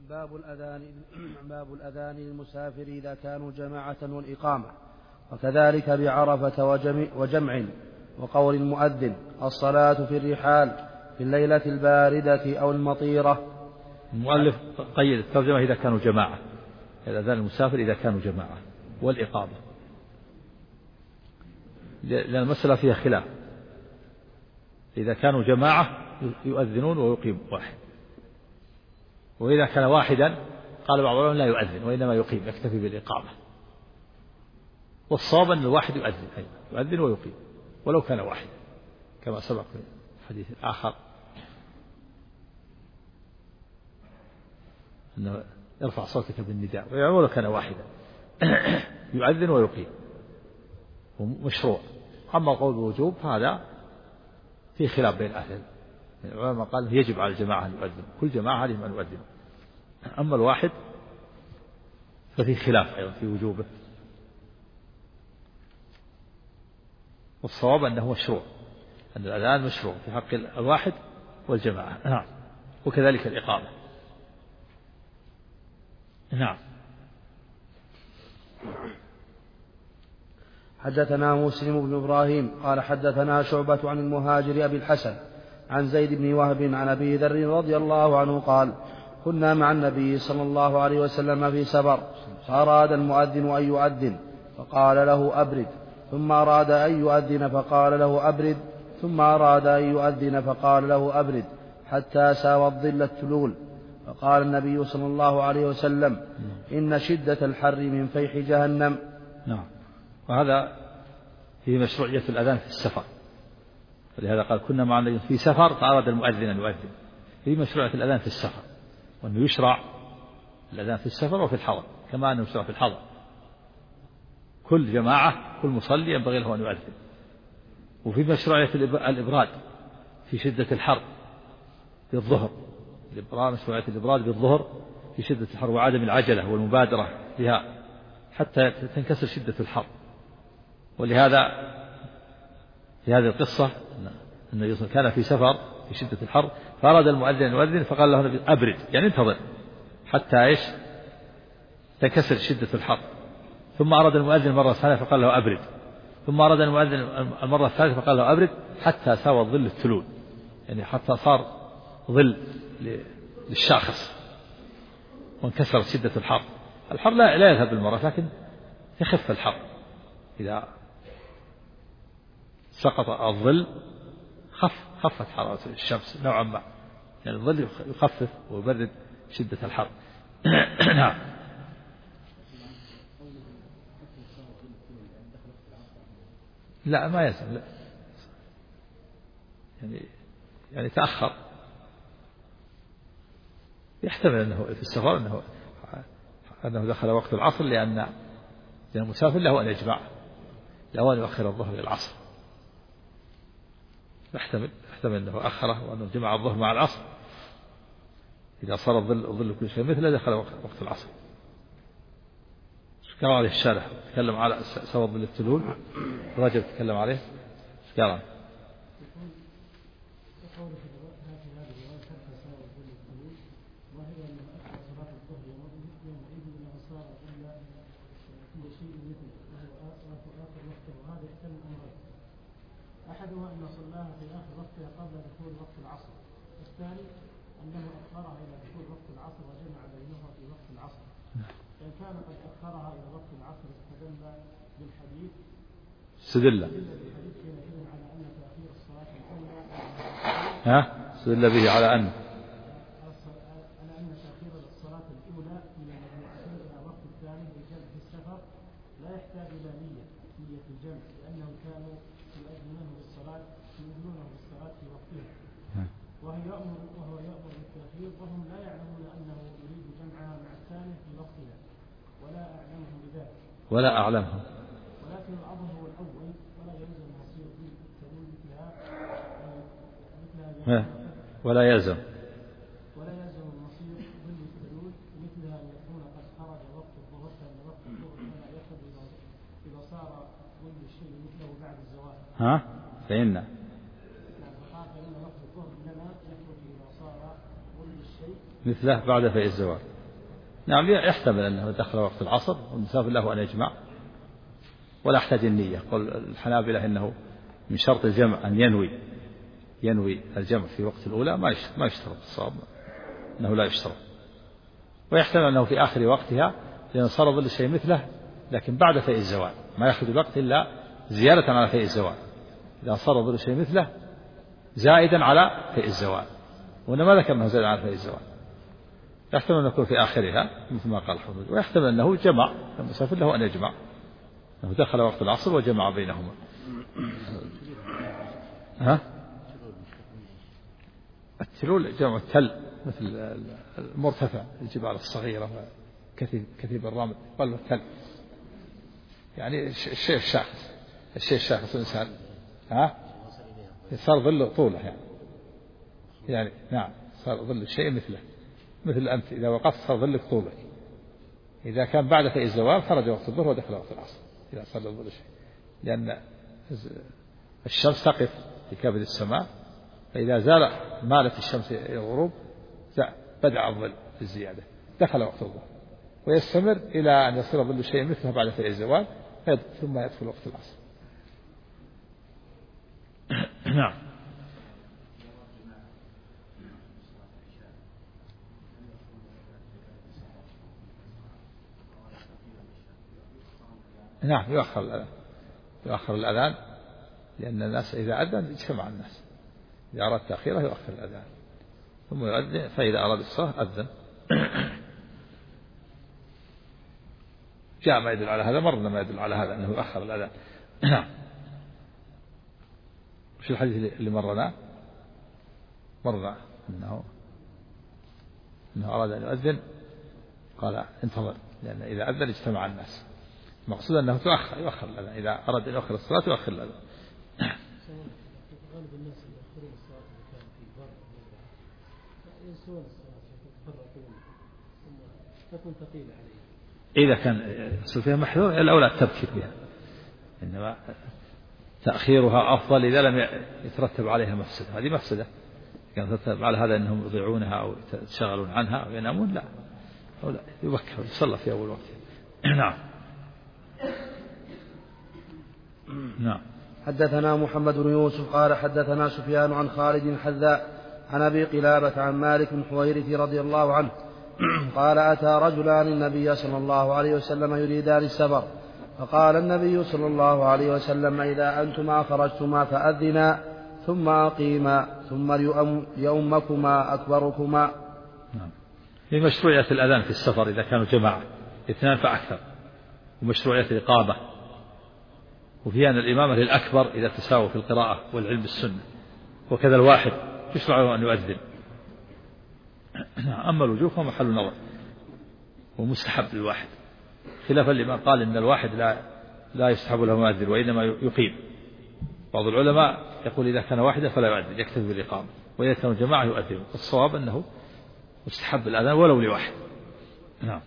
باب الأذان للمسافر إذا كانوا جماعة والإقامة، وكذلك بعرفة وجمع. وقول المؤذن: الصلاة في الرحال في الليلة الباردة أو المطيرة. المؤلف قيد الترجمة إذا كانوا جماعة، الأذان المسافر إذا كانوا جماعة والإقامة، لأن المسألة فيها خلاف. إذا كانوا جماعة يؤذنون ويقيم واحد، وإذا كان واحدا قال بعض العلماء لا يؤذن وإنما يقيم، يكتفي بالإقامة. والصواب أن الواحد يؤذن ويقيم ولو كان واحدا، كما سبق في الحديث الآخر أنه يرفع صوتك بالنداء ولو كان واحدا يؤذن ويقيم مشروع. أما قول الوجوب هذا في خلاف بين أهل العلماء، قال يجب على الجماعة أن يؤذن، كل جماعة عليهم أن يؤذن. أما الواحد ففي خلاف أيضا في وجوبه، والصواب أنه مشروع، أن الأذان مشروع في حق الواحد والجماعة. نعم. وكذلك الإقامة. نعم. حدثنا مسلم بن إبراهيم قال حدثنا شعبة عن المهاجر أبي الحسن عن زيد بن وهب عن أبي ذر رضي الله عنه قال: كنا مع النبي صلى الله عليه وسلم في سفر، فأراد المؤذن أن يؤذن فقال له: أبرد، ثم أراد أن يؤذن فقال له: أبرد، ثم أراد أن يؤذن فقال له: أبرد، حتى ساوى الظل التلول. فقال النبي صلى الله عليه وسلم: إن شدة الحر من فيح جهنم. نعم. وهذا في مشروعية الأذان في السفر، فلهذا قال: كنا مع النبي في سفر فأراد المؤذن أن يؤذن. في مشروعية الأذان في السفر، وأنه يشرع الأذان في السفر وفي الحضر كما أنه يشرع في الحضر. كل جماعة كل مصلي ينبغي له أن يؤذن. وفي مشروعية الإبراد في شدة الحر بالظهر، مشروعية الإبراد بالظهر في شدة الحر، وعدم العجلة والمبادرة بها حتى تنكسر شدة الحر. ولهذا في هذه القصة أن كان في سفر في شدة الحر فأراد المؤذن أن يؤذن فقال له: أبرد، يعني انتظر حتى تنكسر شدة الحر. ثم أراد المؤذن المرة الثانية فقال له: أبرد، ثم أراد المؤذن المرة الثالثة فقال له: أبرد، حتى ساوى الظل التلول، يعني حتى صار ظل للشاخص وانكسرت شدة الحر. الحر لا يذهب بالمرة، لكن يخف الحر إذا سقط الظل، خفت حرارة الشمس نوعا ما، يعني الظل يخفف ويبرد شدة الحر. نعم. لا ما يلزم، لا. يعني تأخر، يحتمل أنه في السفر أنه دخل وقت العصر، لأن المسافر له أن يجمع، له أن يؤخر الظهر إلى العصر. يحتمل أنه أخره وأنه جمع الظهر مع العصر، إذا صار الظل كل شيء مثله دخل وقت العصر. قال عليه الشارح تكلم على سوى الظل التلول، رجل تكلم عليه قال: أحدها أن صلاها في آخر وقتها قبل دخول وقت العصر، والثاني أنه أخرها إلى دخول وقت العصر وجمع بينها في وقت العصر. فإن كان قد أخرها إلى وقت العصر استدل بالحديث حينئذ على أن تأخير الصلاة الأولى استدل به على أن تأخير الصلاة الأولى من المجموعتين إلى وقت الثاني بالجمع في السفر لا يحتاج إلى نية الجمع، لأنهم كانوا يؤذنونه بالصلاة في وقتها، وهو يأمر بالتأخير، وهم لا يعلمون أنه يريد جمعها مع الثاني في وقتها، ولا أعلمهم بذلك، ولكن الأظهر هو الأول، ولا يلزم المصير بالتأويل مثلها ولا يلزم المصير بالتأويل مثلها أن يكون قد خرج وقت الظهر، فإن وقت الظهر لا يخرج إذا صار كل شيء مثله بعد الزوال. فإن وقت الظهر إنما يخرج إذا صار كل شيء مثله بعد فيء الزوال. نعم يحتمل أنه دخل وقت العصر والمسافر له أن يجمع ولا يحتاج النية. قل الحنابلة إنه من شرط الجمع أن ينوي الجمع في وقت الأولى، ما يشترط. الصواب أنه لا يشترط. ويحتمل أنه في آخر وقتها لأن صار ظل شيء مثله لكن بعد فيء الزوال، ما يأخذ الوقت إلا زيادة على فيء الزوال. إذا صار ظل شيء مثله زائدا على فيء الزوال، وأنا ما ذكر أنه زائد على فيء الزوال، يحتمل أن يكون في آخرها مثل ما قال الحافظ، ويحتمل أنه جمع المسافر له أن يجمع، أنه دخل وقت العصر وجمع بينهما. التلول جمع التل مثل المرتفع، الجبال الصغيرة كثيب الرمل قال التل، يعني الشيء الشاخص الإنسان صار ظل طوله يعني نعم صار ظل الشيء مثل أنت إذا وقفت صار ظلك طولك. إذا كان بعد فيء الزوال خرج وقت الظهر ودخل وقت العصر إذا صار ظل شيء، لأن الشمس تقف في كبد السماء، فإذا مالت الشمس إلى الغروب بدأ الظل بالزيادة دخل وقت الظهر، ويستمر إلى أن يصير ظل شيء مثله بعد فيء الزوال ثم يدخل وقت العصر. نعم. نعم يؤخر الأذان لأن الناس إذا أذن اجتمع الناس، إذا أراد تأخيره يؤخر الأذان ثم يؤذن، فإذا أراد الصلاة أذن. جاء ما يدل على هذا، مرنا ما يدل على هذا أنه يؤخر الأذان. نعم. وش الحديث اللي مرنا أنه أراد أن يؤذن قال انتظر، لأن إذا أذن اجتمع الناس، المقصود أنه يؤخر الأذان، إذا أراد أن يؤخر الصلاة يؤخر الأذان. غالب الناس يؤخرون الصلاة إذا كان في برد ينسون الصلاة يتفرقون ثم تكون ثقيلة عليهم. إذا كان يحصل فيها محذور الأولى التبكير بها، إنما تأخيرها أفضل إذا لم يترتب عليها مفسدة. هذه مفسدة كان يترتب على هذا أنهم يضيعونها أو يتشغلون عنها أو ينامون، لا يبكر يصلى في أول وقت. نعم. حدثنا محمد بن يوسف قال حدثنا سفيان عن خالد الحذاء عن أبي قلابة عن مالك بن حويرث رضي الله عنه قال أتى رجلان النبي صلى الله عليه وسلم يريدان السفر، فقال النبي صلى الله عليه وسلم إذا أنتما خرجتما فأذنا ثم أقيما ثم يؤمكما أكبركما. في مشروعية الأذان في السفر إذا كانوا جماعة 2 فأكثر، ومشروعية الإقامة، وفي أن الإمامة للأكبر إذا تساووا في القراءة والعلم بالسنة، وكذا الواحد يشرع له أن يؤذن. أما الوجوب فمحل نظر ومستحب للواحد، خلافا لمن قال إن الواحد لا يستحب له مؤذن وإنما يقيم. بعض العلماء يقول إذا كان واحدا فلا يؤذن يكتفي بالإقامة، وإذا كانوا جماعة يؤذن. الصواب أنه مستحب الأذان ولو لواحد. نعم.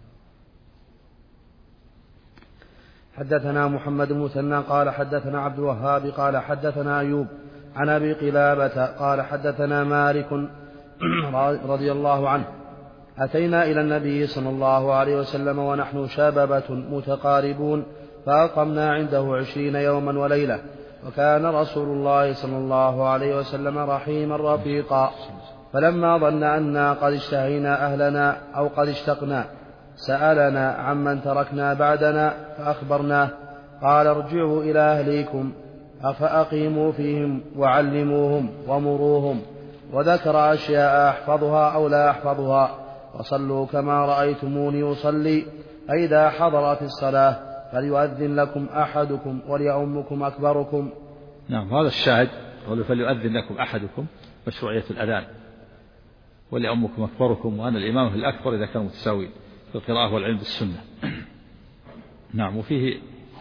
حدثنا محمد بن مثنى قال حدثنا عبد الوهاب قال حدثنا أيوب عن أبي قلابة قال حدثنا مالك رضي الله عنه أتينا إلى النبي صلى الله عليه وسلم ونحن شببة متقاربون فأقمنا عنده 20 يوما وليلة، وكان رسول الله صلى الله عليه وسلم رحيما رفيقا، فلما ظن أنا قد اشتهينا أهلنا أو قد اشتقنا سألنا عمن تركنا بعدنا فأخبرناه، قال ارجعوا إلى أهليكم فأقيموا فيهم وعلموهم ومروهم، وذكر أشياء أحفظها أو لا أحفظها، وصلوا كما رأيتموني أصلي، فإذا حضرت الصلاة فليؤذن لكم أحدكم وليؤمكم أكبركم. نعم. هذا الشاهد قالوا فليؤذن لكم أحدكم، مشروعية الأذان، وليؤمكم أكبركم، وأن الإمام الأكبر إذا كانوا متساوين في القراءة والعلم بالسنة. نعم. وفيه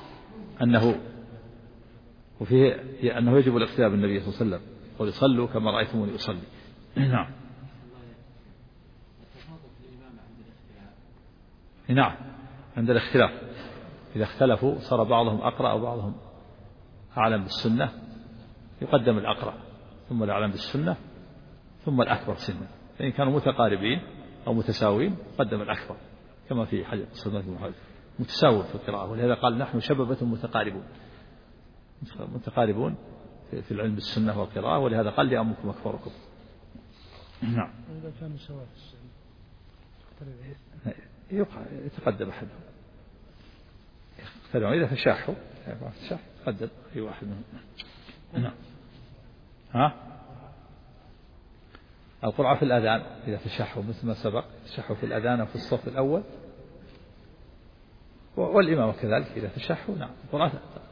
أنه يجب الاقتداء بالنبي صلى الله عليه وسلم، وليصلوا كما رأيتموني أصلي. نعم. نعم. عند الاختلاف إذا اختلفوا صار بعضهم أقرأ أو بعضهم أعلم بالسنة يقدم الأقرأ ثم الأعلم بالسنة ثم الأكبر سنا، فإن كانوا متقاربين أو متساوين قدم الأكبر. كما في حديث متساوي في القراءة، ولهذا قال نحن شببة متقاربون في العلم بالسنة والقراءة، ولهذا قال لأمكم أكبركم. نعم. إذا كانوا سواء في السن يتقدم أحدهم، يقترعون إذا تشاحوا يتقدم أي واحد منهم. نعم. القرعة في الأذان إذا تشاحوا مثل ما سبق، تشاحوا في الأذان في الصف الأول، والإمام كذلك إذا تشاحوا. نعم. القرعة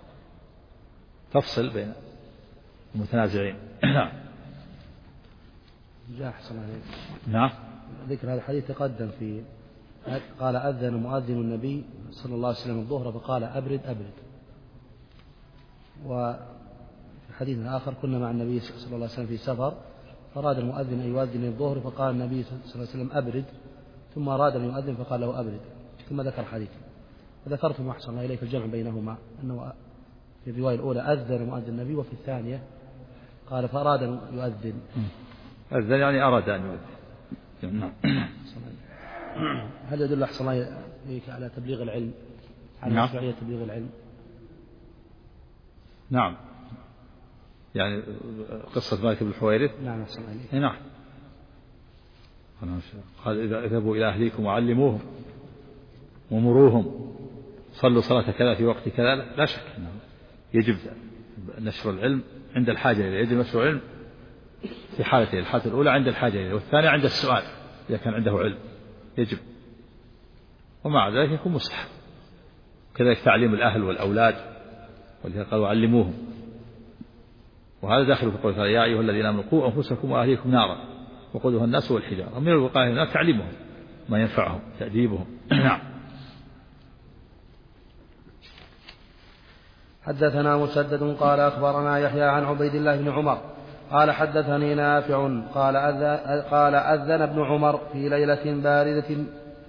تفصل بين المتنازعين. نعم. جاء أحسن عليك. نعم. ذكر هذا الحديث تقدم في قال أذن مؤذن النبي صلى الله عليه وسلم الظهر فقال أبرد أبرد. وفي حديث آخر كنا مع النبي صلى الله عليه وسلم في سفر فأراد المؤذن أن يؤذن الظهر فقال النبي صلى الله عليه وسلم أبرد، ثم أراد أن يؤذن فقال له أبرد، ثم ذكر الحديث. وذكرتم أحسن الله إليك الجمع بينهما، أنه في الرواية الأولى أذن مؤذن النبي، وفي الثانية قال فأراد أن يؤذن. أذن يعني أراد أن يؤذن. هل يدل أحسن الله إليك على تبليغ العلم، على مشروعية تبليغ العلم؟ نعم. يعني قصة مالك بن الحويرث. نعم أحسن الله إليك. نعم. قال إذا اذهبوا إلى أهليكم وعلموهم ومروهم صلوا صلاة كذا في وقت كذا، لا شك أنه يجب نشر العلم عند الحاجة إليه، يجب نشر العلم في حالتين، الحالة الأولى عند الحاجة إليه، والثانية عند السؤال إذا كان عنده علم يجب، ومع ذلك يكون مستحب. كذلك تعليم الأهل والأولاد، ولذلك قالوا علموهم، وهذا داخل في قوله تعالى يا أيها الذين آمنوا قوا أنفسكم وأهليكم نارا وقودها الناس والحجارة. ومن الوقاية من النار تعليمهم ما ينفعهم، تأديبهم. نعم. حدثنا مسدد قال أخبرنا يحيى عن عبيد الله بن عمر قال حدثني نافع قال أذن ابن عمر في ليلة باردة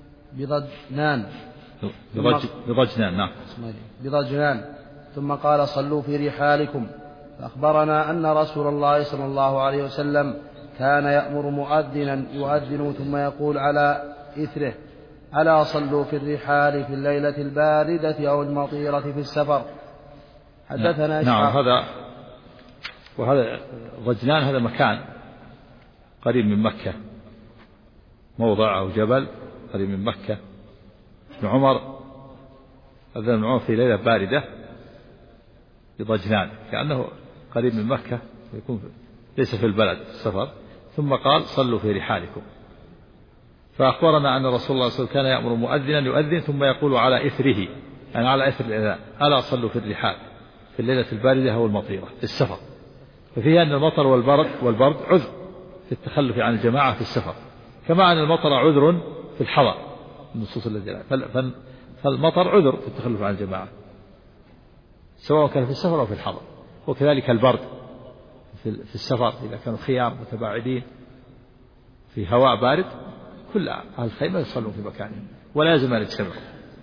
بضجنان ثم قال صلوا في رحالكم، فأخبرنا أن رسول الله صلى الله عليه وسلم كان يأمر مؤذنا يؤذن ثم يقول على إثره ألا صلوا في الرحال في الليلة الباردة أو المطيرة في السفر. حدثنا نعم. وهذا ضجنان هذا مكان قريب من مكة، موضع أو جبل قريب من مكة. ابن عمر أذن ابن عمر في ليلة باردة بضجنان، كأنه قريب من مكة يكون ليس في البلد في السفر، ثم قال صلوا في رحالكم. فأخبرنا أن رسول الله صلى الله عليه وسلم كان يأمر مؤذنا يؤذن ثم يقول على إثره، يعني على إثر الأذان ألا صلوا في الرحال في الليلة الباردة أو المطيرة في السفر. ففيها أن المطر والبرد عذر في التخلف عن الجماعة في السفر، كما أن المطر عذر في الحضر النصوص التي فالمطر عذر في التخلف عن الجماعة سواء كان في السفر أو في الحضر. وكذلك البرد في السفر إذا كانوا خيام متباعدين في هواء بارد كل أهل الخيمة يصلون في مكانهم ولا يلزم أن يجتمعوا،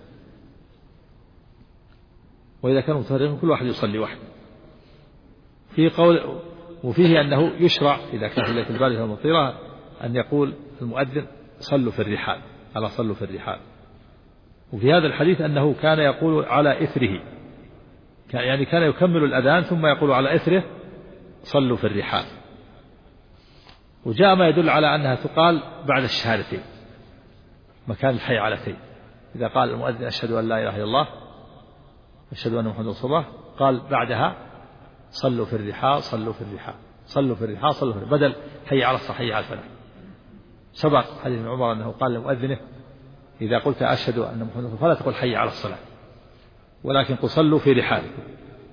وإذا كانوا متفرقين كل واحد يصلي وحده. في قول وفيه أنه يشرع إذا كان في الليلة الباردة والمطيرة أن يقول المؤذن صلوا في الرحال، ألا صلوا في الرحال. وفي هذا الحديث أنه كان يقول على إثره، يعني كان يكمل الأذان ثم يقول على إثره صلوا في الرحال. وجاء ما يدل على أنها تقال بعد الشهادتين مكان الحي علتين. إذا قال المؤذن أشهد أن لا إله إلا الله أشهد أن محمدا رسول الله قال بعدها صلوا في الرحال صلوا في الرحال صلوا في الرحال صلوا في الرحال، بدل حي على الصلاة حي على الفلاح. سبق حديث ابن عمر أنه قال لمؤذنه إذا قلت أشهد أن محمدا رسول الله فلا تقل حي على الصلاة ولكن قل صلوا في رحالكم.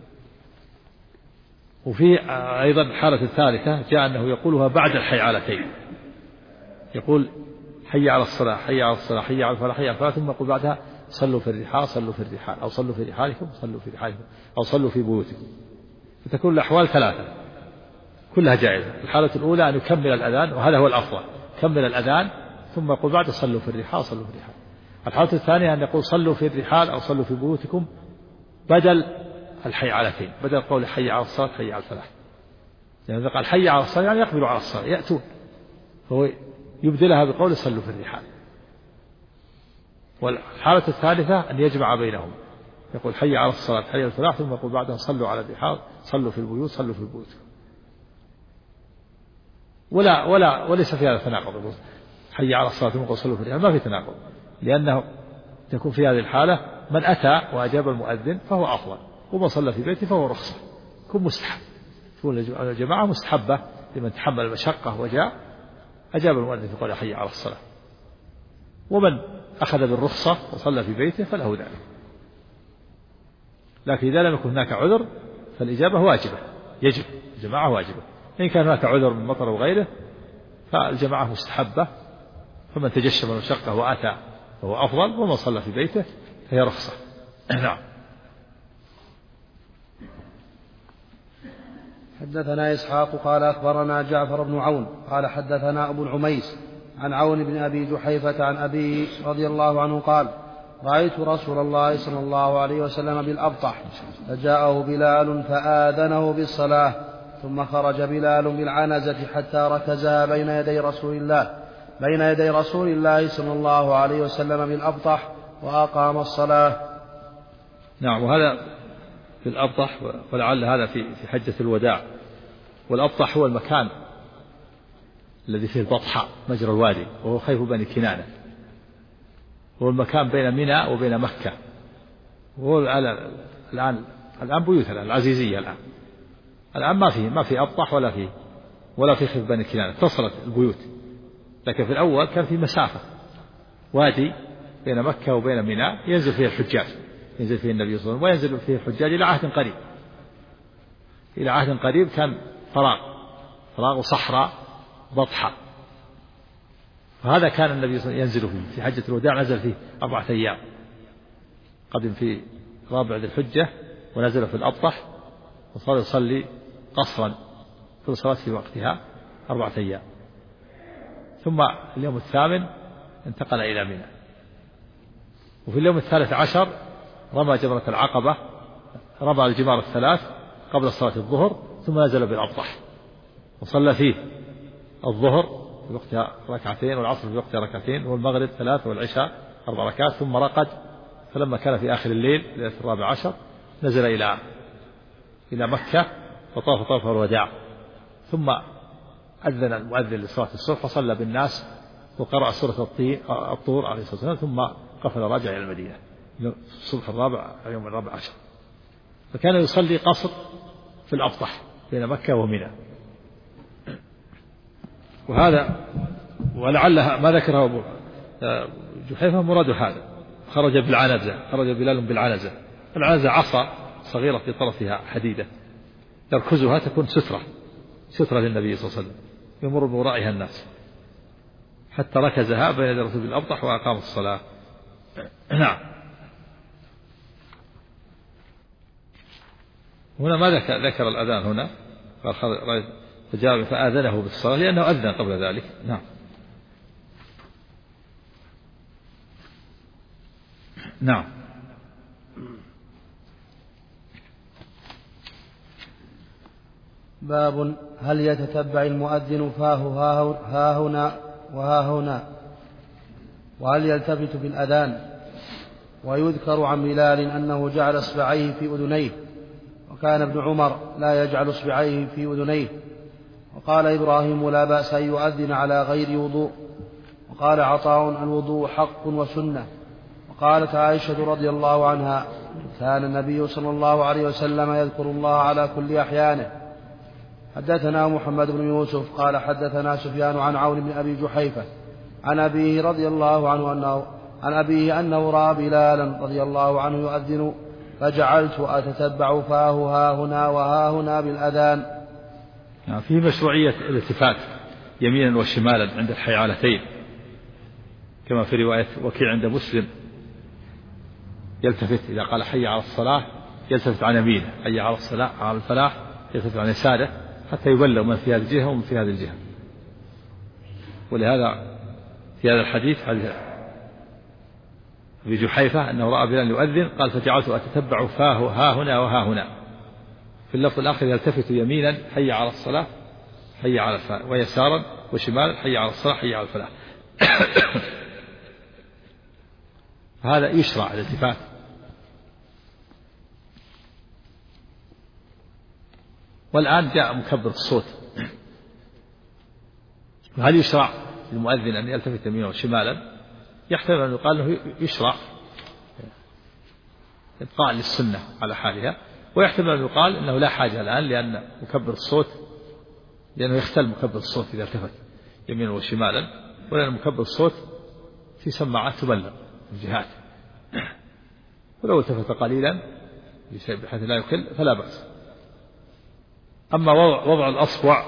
وفي أيضا الحالة الثالثة جاء أنه يقولها بعد الحيعلتين، يقول حي على الصلاة حي على الصلاة حي على الفلاح حي على الفلاح، ثم يقول بعدها صلوا في الرحال صلوا في الرحال أو صلوا في رحالكم صلوا في رحالكم أو صلوا في بيوتكم. فتكون الأحوال ثلاثة كلها جائزة. الحالة الأولى أن يكمل الأذان وهذا هو الأفضل، كمل الأذان ثم يقول بعد صلوا في الرحال صلوا في الرحال. الحالة الثانية أن يقول صلوا في الرحال أو صلوا في بيوتكم بدل الحيعلتين، بدل قول حي على الصلاة حي على الفلاح. يعني إذا قال حي على الصلاة يعني يقبلوا على الصلاة يأتون، هو يبدلها بقول صلوا في الرحال. والحالة الثالثة أن يجمع بينهم، يقول حي على الصلاة حي على الفلاح، ثم يقول بعدها صلوا على الرحال، صلوا في البيوت، صلوا في البيوت. وليس في هذا تناقض، حي على الصلاة ثم يقول صلوا في الرحال، ما في تناقض، لأنه تكون في هذه الحالة من أتى وأجاب المؤذن فهو أفضل، ومن صلى في بيته فهو رخصة، يكون مستحب، تكون الجماعة مستحبة لمن تحمل المشقة وجاء أجاب المؤذن في قول حي على الصلاة. ومن أخذ بالرخصة وصلى في بيته فله ذلك. لكن إذا لم يكن هناك عذر فالإجابة واجبة، يجب الجماعة واجبة. إن كان هناك عذر من مطر وغيره فالجماعة مستحبة، فمن تجشم المشقة وأتى فهو أفضل، ومن صلى في بيته فهي رخصة. نعم. حدثنا إسحاق قال أخبرنا جعفر بن عون قال حدثنا أبو العميس عن عون بن أبي جحيفة عن أبيه رضي الله عنه قال رأيت رسول الله صلى الله عليه وسلم بالأبطح، فجاءه بلال فآذنه بالصلاة، ثم خرج بلال بالعنزة حتى ركزها بين يدي رسول الله صلى الله عليه وسلم بالأبطح وأقام الصلاة. نعم. وهذا في الأبطح، ولعل هذا في حجة الوداع. والأبطح هو المكان الذي فيه البطحاء مجرى الوادي، وهو خيف بني كنانة، هو المكان بين منى وبين مكة، وهو الآن بيوت العزيزية الآن ما في أبطح ولا في خيف بني كنانة، اتصلت البيوت. لكن في الأول كان في مسافة وادي بين مكة وبين منى ينزل فيه الحجاج، ينزل فيه النبي صلى الله عليه وسلم، وينزل فيه الحجاج إلى عهد قريب كان فراغ وصحراء بطحة. فهذا كان النبي صلى الله عليه وسلم ينزل فيه في حجة الوداع، نزل فيه 4 أيام، قدم في رابع ذي الحجة ونزل في الأبطح، وصار يصلي قصرا كل صلاة في وقتها 4 أيام. ثم اليوم الثامن انتقل إلى منى، وفي اليوم 13 رمى جمرة العقبة، رمى الجمار 3 قبل صلاة الظهر، ثم نزل بالأبطح وصلى فيه الظهر في وقتها 2 والعصر في وقتها 2 والمغرب 3 والعشاء 4 ركعات، ثم رقد. فلما كان في آخر الليل ليلة 14 نزل إلى مكة وطاف طواف الوداع، ثم أذن المؤذن لصلاة الصبح فصلى بالناس وقرأ سورة الطور عليه الصلاة والسلام، ثم قفل راجع إلى المدينة الصبح الرابع يوم 14. فكان يصلي قصر في الأبطح بين مكة ومنى. وهذا ولعل ما ذكره أبو جحيفة مراد هذا. خرج بلال بالعنزة. العنزة عصا صغيرة في طرفها حديدة يركزها، تكون سترة للنبي صلى الله عليه وسلم، يمر من ورائها الناس، حتى ركزها بين يدي رسول الأبطح وأقام الصلاة. نعم. هنا ما ذكر الأذان هنا، قال فجاء فآذنه بالصلاة لأنه أذن قبل ذلك. نعم. نعم. باب هل يتتبع المؤذن فاه ها هنا وها هنا، وهل يلتفت في الأذان؟ ويذكر عن بلال أنه جعل إصبعيه في أذنيه، وكان ابن عمر لا يجعل إصبعيه في أذنيه. وقال إبراهيم لا بأس أن يؤذن على غير وضوء. وقال عطاء الوضوء حق وسنة. وقالت عائشة رضي الله عنها كان النبي صلى الله عليه وسلم يذكر الله على كل أحيانه. حدثنا محمد بن يوسف قال حدثنا سفيان عن عون بن أبي جحيفة عن أبيه رضي الله عنه أنه رأى بلالا رضي الله عنه يؤذن، فجعلت أتتبع فاه ها هنا وها هنا بالأذان. في مشروعية الالتفات يمينا وشمالا عند الحيعلتين، كما في رواية وكيع عند مسلم، يلتفت إذا قال حي على الصلاة يلتفت عن يمينه، حي على الصلاة على الفلاح يلتفت عن يساره، حتى يبلغ من في هذه الجهة ومن في هذه الجهة. ولهذا في هذا الحديث حديث أبي جحيفة أنه رأى بلال يؤذن، قال فجعلت أتتبع فاه ها هنا وها هنا. في اللفظ الآخر يلتفت يمينا حي على الصلاة حي على الفلاح، ويسارا وشمالا حي على الصلاة حي على الفلاح. هذا يشرع الالتفات. والآن جاء مكبر الصوت، هل يشرع للمؤذن أن يلتفت يمينا وشمالا؟ يحتمل أن يقال أنه يشرع إبقاء للسنة على حالها، ويحتمل أن يقال أنه لا حاجة الآن لأن مكبر الصوت، لأنه يختل مكبر الصوت إذا التفت يمينا وشمالا، ولأن مكبر الصوت في سماعات تبلغ الجهات، ولو التفت قليلا بحيث لا يكل فلا بأس. أما وضع الأصبع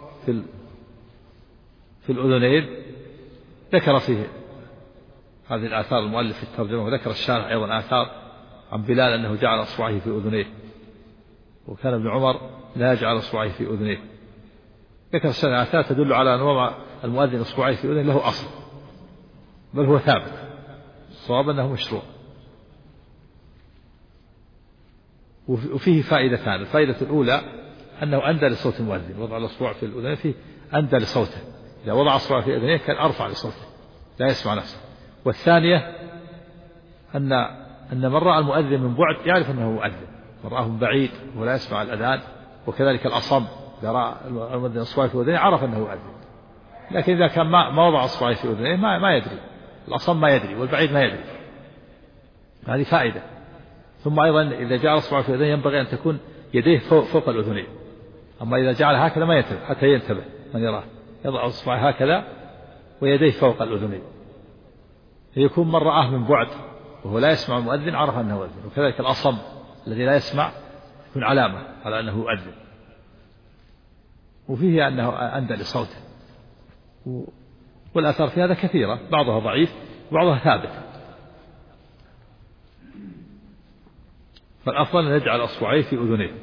في الأذنين ذكر فيه هذه الآثار المؤلف في الترجمة، وذكر الشارح أيضا آثار عن بلال أنه جعل أصبعه في أذنيه، وكان ابن عمر لا يجعل أصبعه في أذنيه. ذكر الشارح آثار تدل على أن وضع المؤذن أصبعه في أذنيه له أصل، بل هو ثابت، الصواب أنه مشروع. وفيه فائدتان، الفائدة الأولى أنه أندى لصوت المؤذن، وضع الأصبع في الأذنين فيه أندى لصوته، إذا وضع أصبعه في أذنيه كان أرفع لصوته لا يسمع نفسه. والثانية أن من رأى المؤذن من بعد يعرف أنه مؤذن، من رآه من بعيد ولا يسمع الأذان، وكذلك الأصم إذا رأى المؤذن أصبعه في أذنيه عرف أنه مؤذن. لكن إذا كان ما وضع أصبعه في أذنيه ما يدري، الأصم ما يدري والبعيد ما يدري، هذه فائدة. ثم أيضا إذا جعل أصبعه في أذنيه ينبغي أن تكون يديه فوق الأذنين، أما إذا جعل هكذا ما ينتبه حتى ينتبه من يراه، يضع أصبعه هكذا ويديه فوق الأذنين، يكون من رآه من بعد وهو لا يسمع المؤذن عرف أنه مؤذن. وكذلك الأصم الذي لا يسمع يكون علامة على أنه مؤذن. وفيه أنه أندى لصوته، والآثار في هذا كثيرة، بعضها ضعيف وبعضها ثابت. فالأفضل أن يجعل أصبعيه في أذنيه.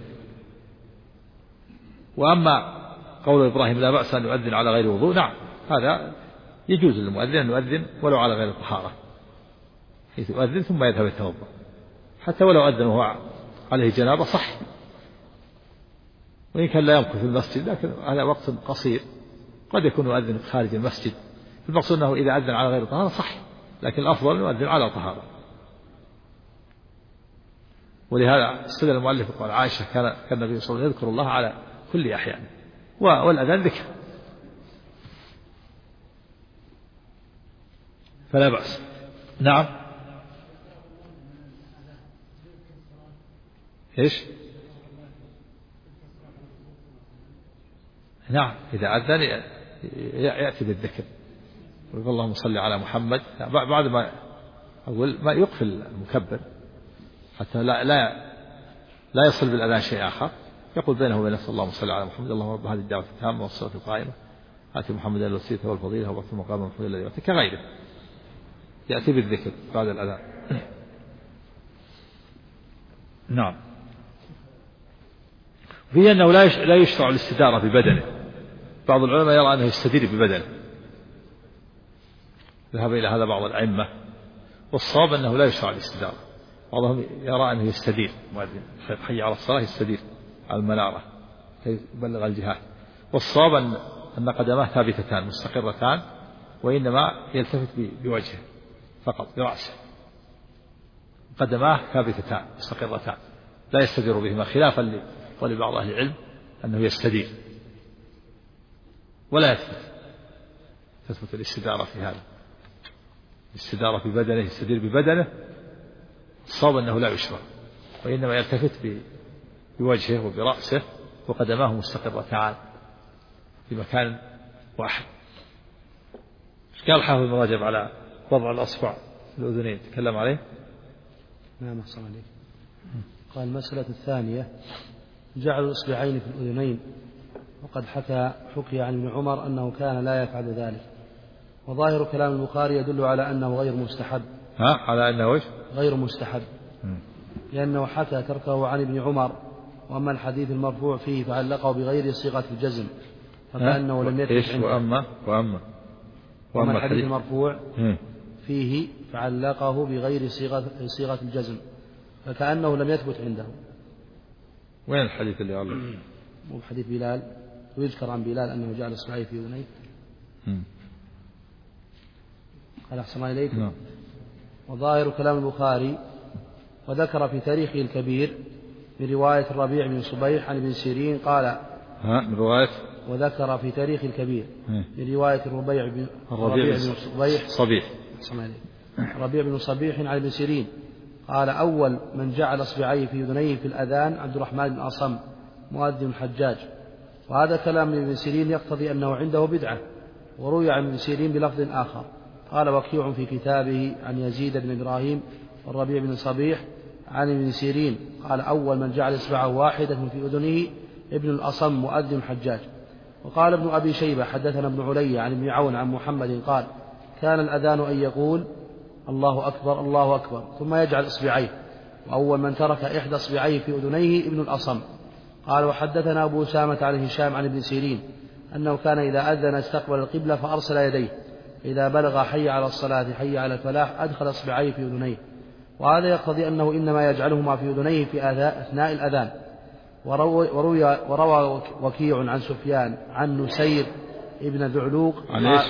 وأما قول إبراهيم لا بأس أن يؤذن على غير وضوء، نعم هذا يجوز للمؤذن أن يؤذن ولو على غير طهارة، حيث يؤذن ثم يذهب يتوضأ، حتى ولو أذن وهو عليه جنابة صح، وإن كان لا يمكث في المسجد، لكن هذا وقت قصير، قد يكون يؤذن خارج المسجد. المقصود أنه إذا أذن على غير طهارة صح، لكن الأفضل أن يؤذن على طهارة. ولهذا استدل المؤلف قال عائشة كان النبي صلى الله عليه وسلم يذكر الله على كل أحيان، والأذان ذكر فلا بأس. نعم إيش؟ نعم إذا أذن يأتي بالذكر ويقول اللهم صل على محمد، بعد ما أقول ما يقفل المكبر حتى لا يصل بالأذان شيء آخر، يقول بينه وبين نفسه اللهم صل على محمد، اللهم رب هذه الدعوة التامة والصلاة القائمة آتي محمد الوسيلة والفضيلة وبعث المقام المحمود الذي يأتي، كغيره يأتي بالذكر بعد الأذان. نعم. في أنه لا يشرع الاستدارة ببدنه، بعض العلماء يرى أنه يستدير ببدنه، ذهب إلى هذا بعض الأئمة، والصواب أنه لا يشرع الاستدارة، بعضهم يرى أنه يستدير، مؤذن حي على الصلاة يستدير على المنارة يبلغ الجهات، والصواب أن قدماه ثابتتان مستقرتان، وإنما يلتفت بوجهه فقط برأسه، قدماه ثابتتان مستقرتان لا يستدير بهما، خلافا ولبعض أهل العلم أنه يستدير ولا تثبت الاستدارة في هذا، الاستدارة ببدنه يستدير ببدنه، الصواب أنه لا يشرع، وإنما يلتفت بوجهه وبرأسه وقدماه مستقرتان في مكان واحد. قال حافظ بن رجب على وضع الأصبع في الأذنين تكلم عليه. نعم أحسن عليك. قال المسألة الثانية جعل الإصبعين في الأذنين، وقد حكي عن ابن عمر أنه كان لا يفعل ذلك، وظاهر كلام البخاري يدل على أنه غير مستحب. على أنه إيش؟ غير مستحب، لأنه حكى تركه عن ابن عمر، وأما الحديث المرفوع فيه فعلقه بغير صيغة الجزم، فكأنه لم يثبت عنده. وأما الحديث المرفوع فيه فعلقه بغير صيغة الجزم، فكأنه لم يثبت عنده. وين الحديث اللي قال؟ مو حديث بلال، ويذكر عن بلال أنه جعل إصبعيه في أذنيه. قال أحسن إليك. وظاهر كلام البخاري. وذكر في تاريخه الكبير من رواية الربيع بن صبيح عن ابن سيرين قال من رواية وذكر في تاريخ الكبير من رواية الربيع بن صبيح عن ابن سيرين قال أول من جعل إصبعيه في أذنيه في الأذان عبد الرحمن بن أصم مؤذن الحجاج. وهذا كلام ابن سيرين يقتضي أنه عنده بدعة. وروي عن ابن سيرين بلفظ آخر قال وكيع في كتابه عن يزيد بن إبراهيم والربيع بن صبيح عن ابن سيرين قال أول من جعل إصبعه واحدة في أذنه ابن الأصم مؤذن الحجاج. وقال ابن أبي شيبة حدثنا ابن علي عن ابن عون عن محمد قال كان الأذان أن يقول الله أكبر الله أكبر ثم يجعل إصبعيه، وأول من ترك إحدى إصبعيه في أذنيه ابن الأصم. قال وحدثنا أبو أسامة عن هشام عن ابن سيرين أنه كان إذا أذن استقبل القبلة فأرسل يديه، إذا بلغ حي على الصلاة حي على الفلاح أدخل إصبعيه في أذنيه. وهذا يقتضي أنه إنما يجعلهما في أذنيه في أثناء الأذان. وروى وكيع عن سفيان عن نسير ابن ذعلوق عن إيش؟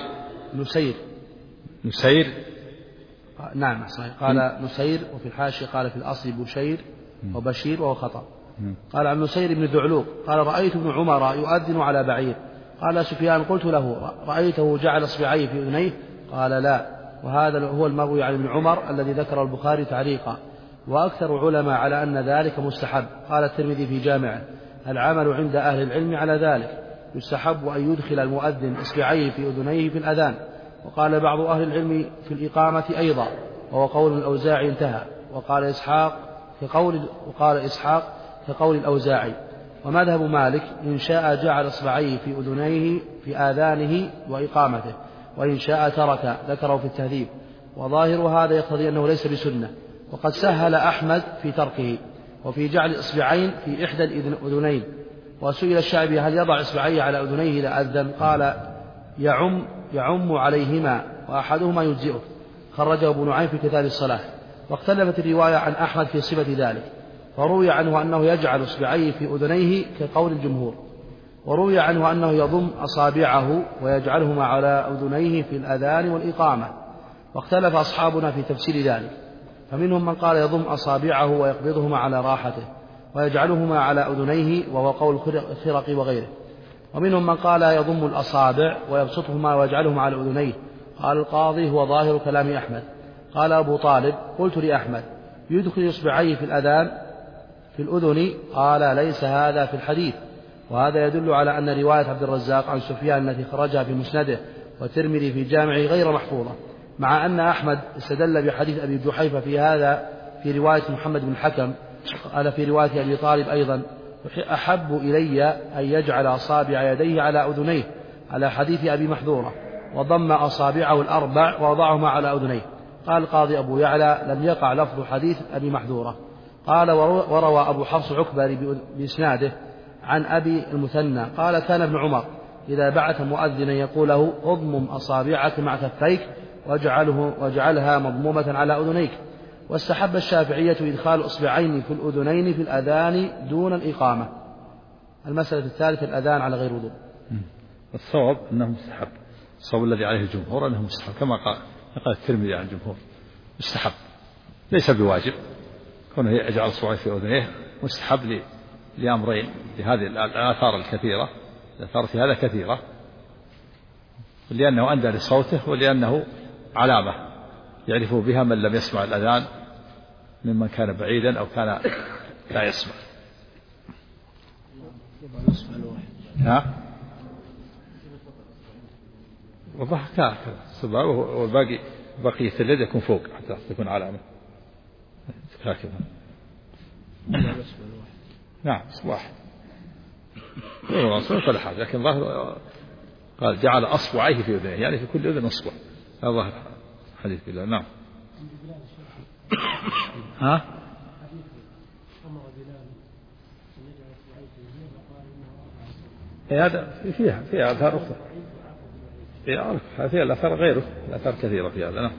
نسير نعم صحيح. قال نسير وفي الحاشية قال في الأصل بشير وبشير وهو خطأ. قال عن نسير بن ذعلوق قال رأيت ابن عمر يؤذن على بعير. قال سفيان قلت له رأيته جعل إصبعيه في أذنيه؟ قال لا. وهذا هو المروي عن ابن عمر الذي ذكر البخاري تعليقا. وأكثر علماء على أن ذلك مستحب. قال الترمذي في جامعه العمل عند أهل العلم على ذلك، يستحب أن يدخل المؤذن إصبعيه في أذنيه في الأذان. وقال بعض أهل العلم في الإقامة أيضا، وهو قول الأوزاعي انتهى. وقال إسحاق كقول الأوزاعي. ومذهب مالك إن شاء جعل إصبعيه في أذنيه في آذانه وإقامته، وإن شاء ترك، ذكره في التهذيب. وظاهر هذا يقتضي أنه ليس بسنة. وقد سهل أحمد في تركه وفي جعل إصبعين في إحدى الأذنين. وسئل الشعبي هل يضع إصبعيه على أذنيه إذا أذن؟ قال يعم عليهما وأحدهما يجزئه. خرجه ابن نعيم في كتاب الصلاة. واختلفت الرواية عن أحمد في صفة ذلك، فروي عنه أنه يجعل إصبعيه في أذنيه كقول الجمهور، وروي عنه أنه يضم أصابعه ويجعلهما على أذنيه في الأذان والإقامة. واختلف أصحابنا في تفسير ذلك، فمنهم من قال يضم أصابعه ويقبضهما على راحته ويجعلهما على أذنيه، وهو قول الخرقي وغيره. ومنهم من قال يضم الأصابع ويبسطهما ويجعلهما على أذنيه. قال القاضي هو ظاهر كلام أحمد. قال أبو طالب قلت لأحمد يدخل إصبعيه في الأذان في الأذن؟ قال ليس هذا في الحديث. وهذا يدل على أن رواية عبد الرزاق عن سفيان التي خرجها في مسنده والترمذي في جامعه غير محفوظة، مع أن أحمد استدل بحديث أبي جحيفة في هذا في رواية محمد بن الحكم. قال في رواية أبي طالب أيضا أحب إلي أن يجعل أصابع يديه على أذنيه على حديث أبي محذورة، وضم أصابعه الأربع ووضعهما على أذنيه. قال القاضي أبو يعلى لم يقع لفظ حديث أبي محذورة. قال وروى أبو حفص عكبري بإسناده عن أبي المثنى قال كان ابن عمر إذا بعث مؤذنا يقول له اضمم أصابعك مع كفيك واجعلها مضمومة على أذنيك. واستحب الشافعية إدخال إصبعين في الأذنين في الأذان دون الإقامة. المسألة الثالثة الأذان على غير وضوء. الصواب أنه مستحب، الصواب الذي عليه الجمهور أنه مستحب كما قال الترمذي عن الجمهور مستحب ليس بواجب. كونه يجعل إصبعيه في أذنيه مستحب لأمرين، لهذه الآثار الكثيرة، الآثار في هذا كثيرة، لأنه أندى لصوته ولأنه علامة يعرف بها من لم يسمع الأذان ممن كان بعيدا أو كان لا يسمع. وضحك الصباع والباقي بقية اليد يكون فوق حتى تكون علامة هكذا. نعم واحد ولا حاجة، لكن ظاهر قال جعل أصبعيه في أذنيه يعني في كل أذن أصبع، هذا ظاهر حديث بالله. نعم. هذا فيها آثار أخرى، فيها الآثار غيره، الآثار كثيرة في هذا. نعم.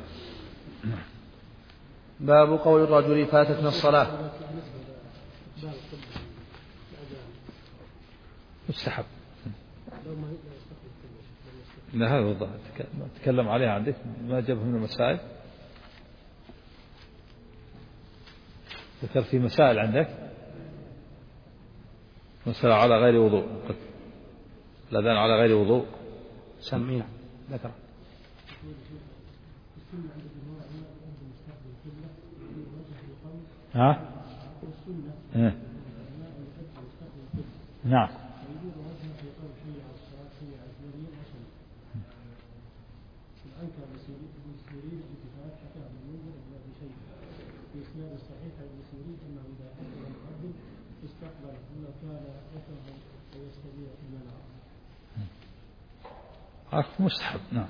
باب قول الرجل فاتتنا الصلاة. مستحب. لا هذا الظاهر تكلم عليها عندك ما جابه من المسائل. ذكر في مسائل عندك مسألة على غير وضوء، الأذان على غير وضوء سمينا ذكر. ها؟ نعم. مستحب. نعم.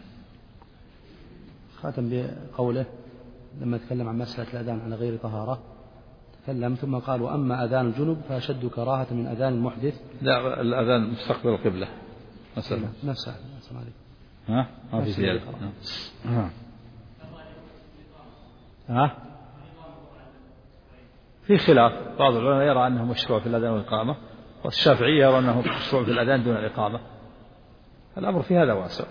خاتم بقوله لما تكلم عن مسألة الأذان على غير طهارة تكلم ثم قال وأما أذان الجنب فأشد كراهة من أذان المحدث. لا، الأذان مستقبل القبلة مثلا نفسه. ها؟ ما في زيادة. ها؟ في خلاف، بعض العلماء يرى أنه مشروع في الأذان والإقامة، والشافعي يرى أنه مشروع في الأذان دون الإقامة. الأمر في هذا واسع.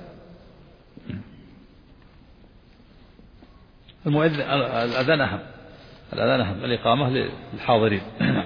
المؤذن الأذان أهم، الأذان أهم، الإقامة للحاضرين.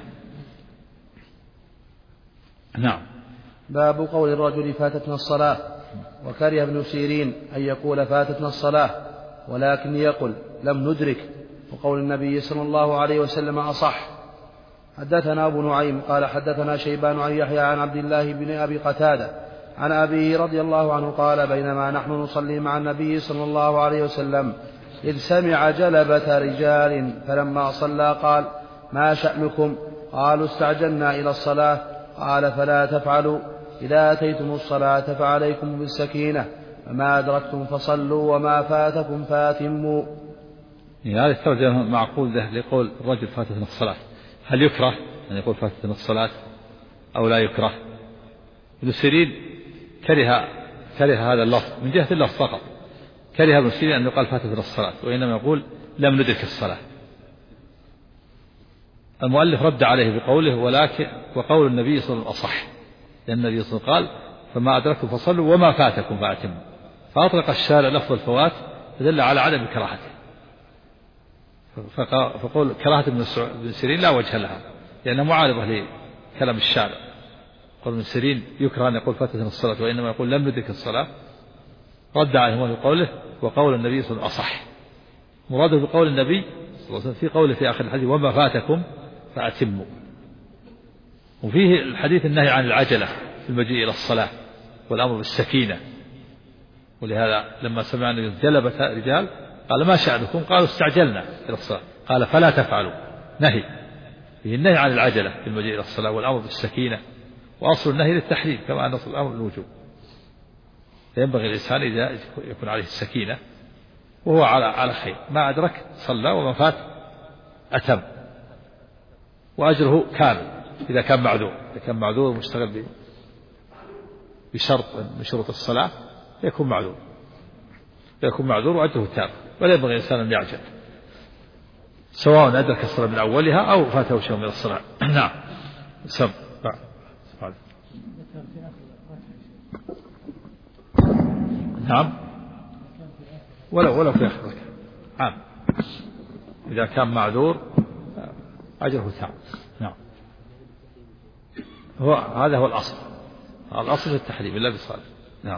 نعم. باب قول الرجل فاتتنا الصلاة. وكره ابن سيرين أن يقول فاتتنا الصلاة ولكن يقول لم ندرك، وقول النبي صلى الله عليه وسلم أصح. حدثنا أبو نعيم قال حدثنا شيبان عن يحيى عن عبد الله بن أبي قتادة عن أبيه رضي الله عنه قال بينما نحن نصلي مع النبي صلى الله عليه وسلم إذ سمع جلبة رجال فلما صلى قال ما شأنكم؟ قالوا استعجلنا إلى الصلاة. قال فلا تفعلوا، إذا أتيتم الصلاة فعليكم بالسكينة، فما أدركتم فصلوا وما فاتكم فاتموا. هذا الترجمة معقول له لقول الرجل فاتتنا الصلاة، هل يكره أن يقول فاتتنا الصلاة أو لا يكره؟ ابن سيرين كره هذا اللفظ من جهة اللفظ فقط، كره ابن سيرين أن يقال فاتتنا الصلاة، وإنما يقول لم ندرك الصلاة. المؤلف رد عليه بقوله ولكن وقول النبي صلى الله عليه وسلم أصح، لأن النبي صلى الله عليه وسلم قال فما أدركتم فصلوا وما فاتكم فأتموا، فأطلق الشارع لفظ الفوات فدل على عدم كراهته. فقول كراهة ابن سيرين لا وجه لها لأنها معارضة لكلام الشارع. قول ابن سيرين يكره أن يقول فاتتنا الصلاة وإنما يقول لم ندرك الصلاة، رد عليه بقوله وقول النبي صلى الله عليه وسلم أصح. مراده بقول النبي صلى الله عليه وسلم في قوله في آخر الحديث وما فاتكم فأتموا. وفيه الحديث النهي عن العجلة في المجيء إلى الصلاة والأمر بالسكينة، ولهذا لما سمع النبي جلبة رجال قال ما شأنكم؟ قالوا استعجلنا إلى الصلاة. قال فلا تفعلوا، نهي، فيه النهي عن العجلة في المجيء إلى الصلاة والأمر بالسكينة، وأصل النهي للتحريم كما أن أصل الأمر للوجوب. فينبغي الإنسان إذا يكون عليه السكينة وهو على خير، ما أدرك صلى وما فات أتم، وأجره كامل إذا كان معذور. إذا كان معذور مشتغل بشرط من شروط الصلاة يكون معذور وأجره تام، ولا ينبغي الإنسان أن يعجل سواء أدرك الصلاة من أولها أو فاته شيء من الصلاة. نعم. نعم. ولو في آخر ركعة عام إذا كان معذور أجره تام. نعم. هذا هو الأصل في التحريم إلا بصالح. نعم.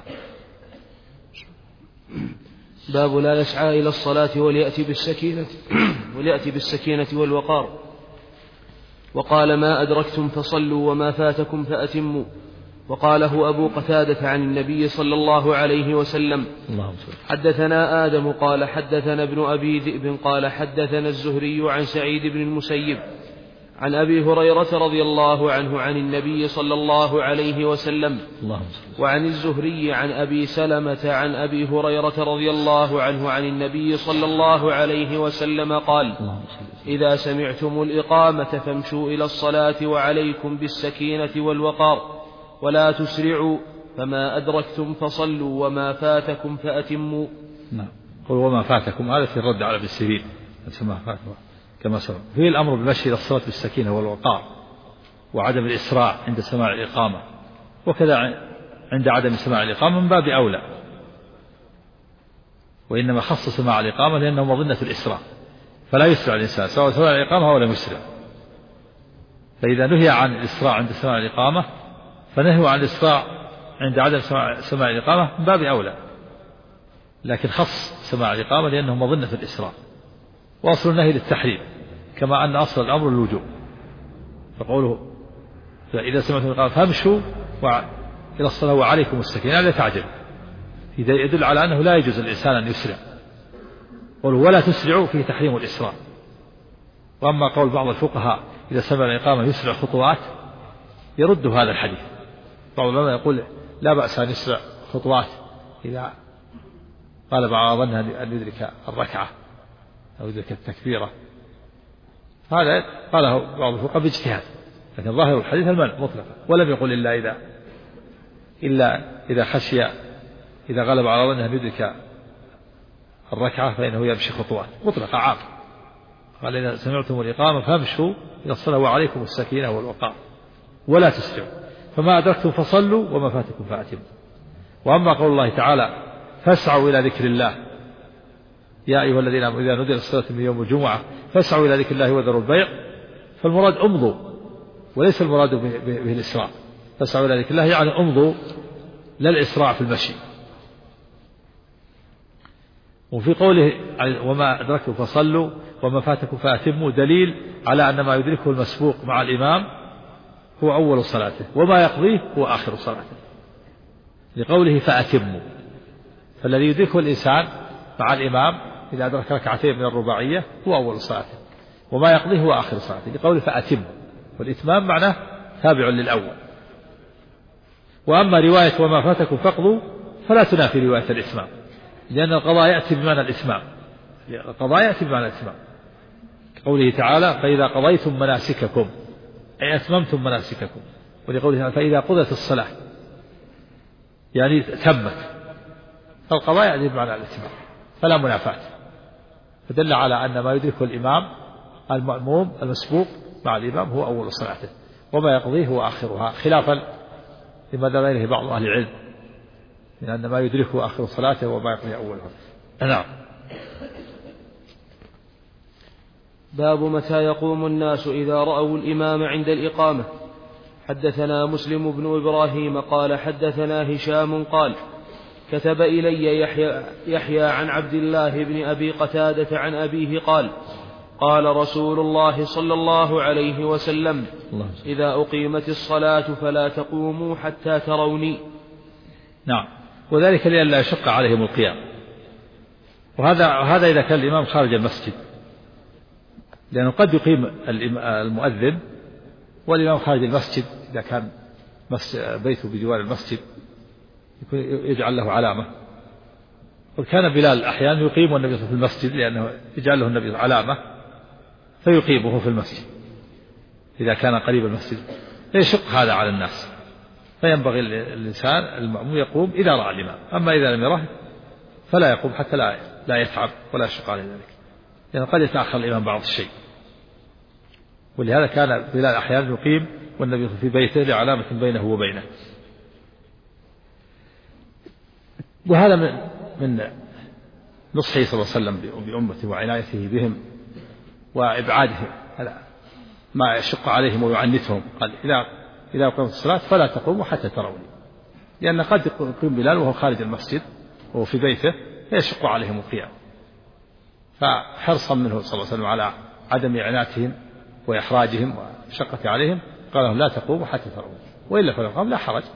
باب لا يسعى إلى الصلاة وليأتي بالسكينة والوقار. وقال ما أدركتم فصلوا وما فاتكم فأتموا. وقاله أبو قتادة عن النبي صلى الله عليه وسلم. حدثنا آدم قال حدثنا ابن أبي ذئب قال حدثنا الزهري عن سعيد بن المسيب عن أبي هريرة رضي الله عنه عن النبي صلى الله عليه وسلم. وعن الزهري عن أبي سلمة عن أبي هريرة رضي الله عنه عن النبي صلى الله عليه وسلم قال إذا سمعتم الإقامة فامشوا إلى الصلاة وعليكم بالسكينة والوقار ولا تسرعوا، فما أدركتم فصلوا وما فاتكم فأتموا. نعم. قل وما فاتكم هذا في الرد على ابن سيرين كما سبق. فيه الأمر بالمشي إلى الصلاة بالسكينة والوقار وعدم الإسراع عند سماع الإقامة، وكذا عند عدم سماع الإقامة من باب أولى، وإنما خص سماع الإقامة لأنه مظنة الإسراع، فلا يسرع الإنسان سواء سمع الإقامة أو لم يسرع. فإذا نهي عن الإسراع عند سماع الإقامة فنهي عن الإسراع عند عدم سماع الإقامة من باب أولى، لكن خص سماع الإقامة لأنه مظنة الإسراع، وأصل النهي للتحريم كما أن أصل الأمر الوجوب. فقوله فإذا سمعتم الإقامة فامشوا إلى الصلاة وعليكم السكينة لا تعجل، يدل على أنه لا يجوز الإنسان أن يسرع. قوله ولا تسرعوا فيه تحريم الإسراع. وأما قول بعض الفقهاء إذا سمع الإقامة يسرع خطوات يرد هذا الحديث. بعض العلماء يقول لا بأس أن يسرع خطوات إذا قال بعض أن يدرك الركعة أو يدرك التكبيرة، هذا قاله بعض الفقهاء باجتهاد، لكن ظاهر الحديث المنع مطلقا، ولم يقل إلا إذا خشي إذا غلب على ظنه أن يدرك الركعة فإنه يمشي خطوات مطلقة عام. قال إذا سمعتم الإقامة فامشوا إلى الصلاة وعليكم السكينة والوقار ولا تسرعوا، فما أدركتم فصلوا وما فاتكم فأتموا. وأما قول الله تعالى فاسعوا إلى ذكر الله يا أيها الذين آمنوا إذا نودي للصلاة من يوم الجمعة فاسعوا إلى ذكر الله وذروا البيع، فالمراد امضوا وليس المراد به الإسراع. فاسعوا إلى ذكر الله يعني امضوا لا الإسراع في المشي. وفي قوله وما أدركتم فصلوا وما فاتكم فأتموا دليل على أن ما يدركه المسبوق مع الإمام هو أول صلاته وما يقضيه هو آخر صلاته، لقوله فأتموا. فالذي يدركه الإنسان مع الإمام إذا أدرك ركعتين من الرباعية هو أول صلاته وما يقضيه هو آخر صلاته، لقوله فأتموا، والإتمام معناه تابع للأول. وأما رواية وما فاتكم فاقضوا فلا تنافي رواية الإتمام، لأن القضاء يأتي بمعنى الإتمام، القضاء يأتي بمعنى الإتمام، قوله تعالى فإذا قضيتم مناسككم أي أتممتم مناسككم، ولقوله تعالى فإذا قضت الصلاة يعني تمت، فالقضاء يأتي بمعنى الإتمام فلا منافاة. فدل على أن ما يدركه الإمام المأموم المسبوق مع الإمام هو أول صلاته وما يقضيه هو آخرها، خلافا لما ذهب إليه بعض أهل العلم من أن ما يدركه آخر صلاته وما يقضيه أولها. نعم. باب متى يقوم الناس إذا رأوا الإمام عند الإقامة. حدثنا مسلم بن إبراهيم قال حدثنا هشام قال كتب إلي يحيى عن عبد الله بن أبي قتادة عن أبيه قال قال رسول الله صلى الله عليه وسلم إذا أقيمت الصلاة فلا تقوموا حتى تروني. نعم. وذلك لئلا يشق عليهم القيام، وهذا إذا كان الإمام خارج المسجد، لأنه قد يقيم المؤذن والإمام خارج المسجد، إذا كان بيته بجوار المسجد يجعل له علامة. وكان بلال أحيانا يقيم والنبي في المسجد لأنه يجعل له النبي علامة فيقيمه في المسجد إذا كان قريب المسجد، فيشق هذا على الناس، فينبغي الإنسان المأموم يقوم إذا رأى الإمام، أما إذا لم يره فلا يقوم حتى لا يتعب ولا يشق عليه ذلك، لأنه قد يتأخر الإمام بعض الشيء. ولهذا كان بلال أحيانا يقيم والنبي في بيته لعلامة بينه وبينه. وهذا من نصحه صلى الله عليه وسلم بأمته وعنايته بهم وإبعادهم ما يشق عليهم ويعنتهم. قال إذا قامت الصلاة فلا تقوموا حتى تروني، لأن قد يقيم بلال وهو خارج المسجد وهو في بيته فيشق عليهم القيام، فحرصا منه صلى الله عليه وسلم على عدم إعناتهم وإحراجهم وشقة عليهم قال لهم لا تقوموا حتى تروني، وإلا فلو قام لا حرج.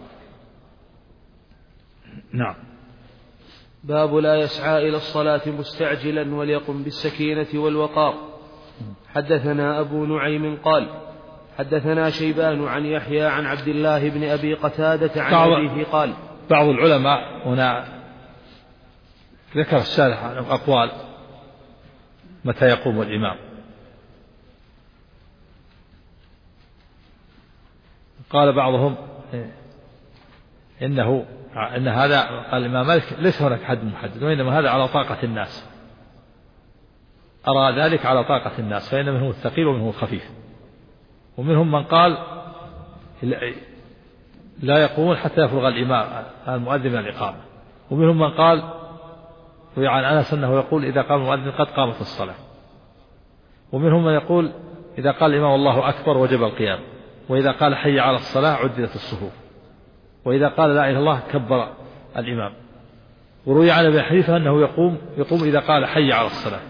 نعم. باب لا يسعى إلى الصلاة مستعجلا وليقم بالسكينة والوقار. حدثنا أبو نعيم قال حدثنا شيبان عن يحيى عن عبد الله بن أبي قتادة عن أبيه قال. بعض العلماء هنا ذكر الشارح عن أقوال متى يقوم الإمام. قال بعضهم إن هذا قال الإمام مالك ليس هناك حد محدد، وإنما هذا على طاقة الناس، أرى ذلك على طاقة الناس، فإن منهم الثقيل ومنهم الخفيف، ومنهم من قال لا يقومون حتى يفرغ الإمام المؤذن من الإقامة، ومنهم من قال وعن أنس أنه يقول إذا قام المؤذن قد قامت الصلاة، ومنهم من يقول إذا قال الإمام الله أكبر وجب القيام، وإذا قال حي على الصلاة عدلت الصفوف، وإذا قال لا إله إلا الله كبر الإمام. وروي عن أبي حنيفة أنه يقوم إذا قال حي على الصلاة.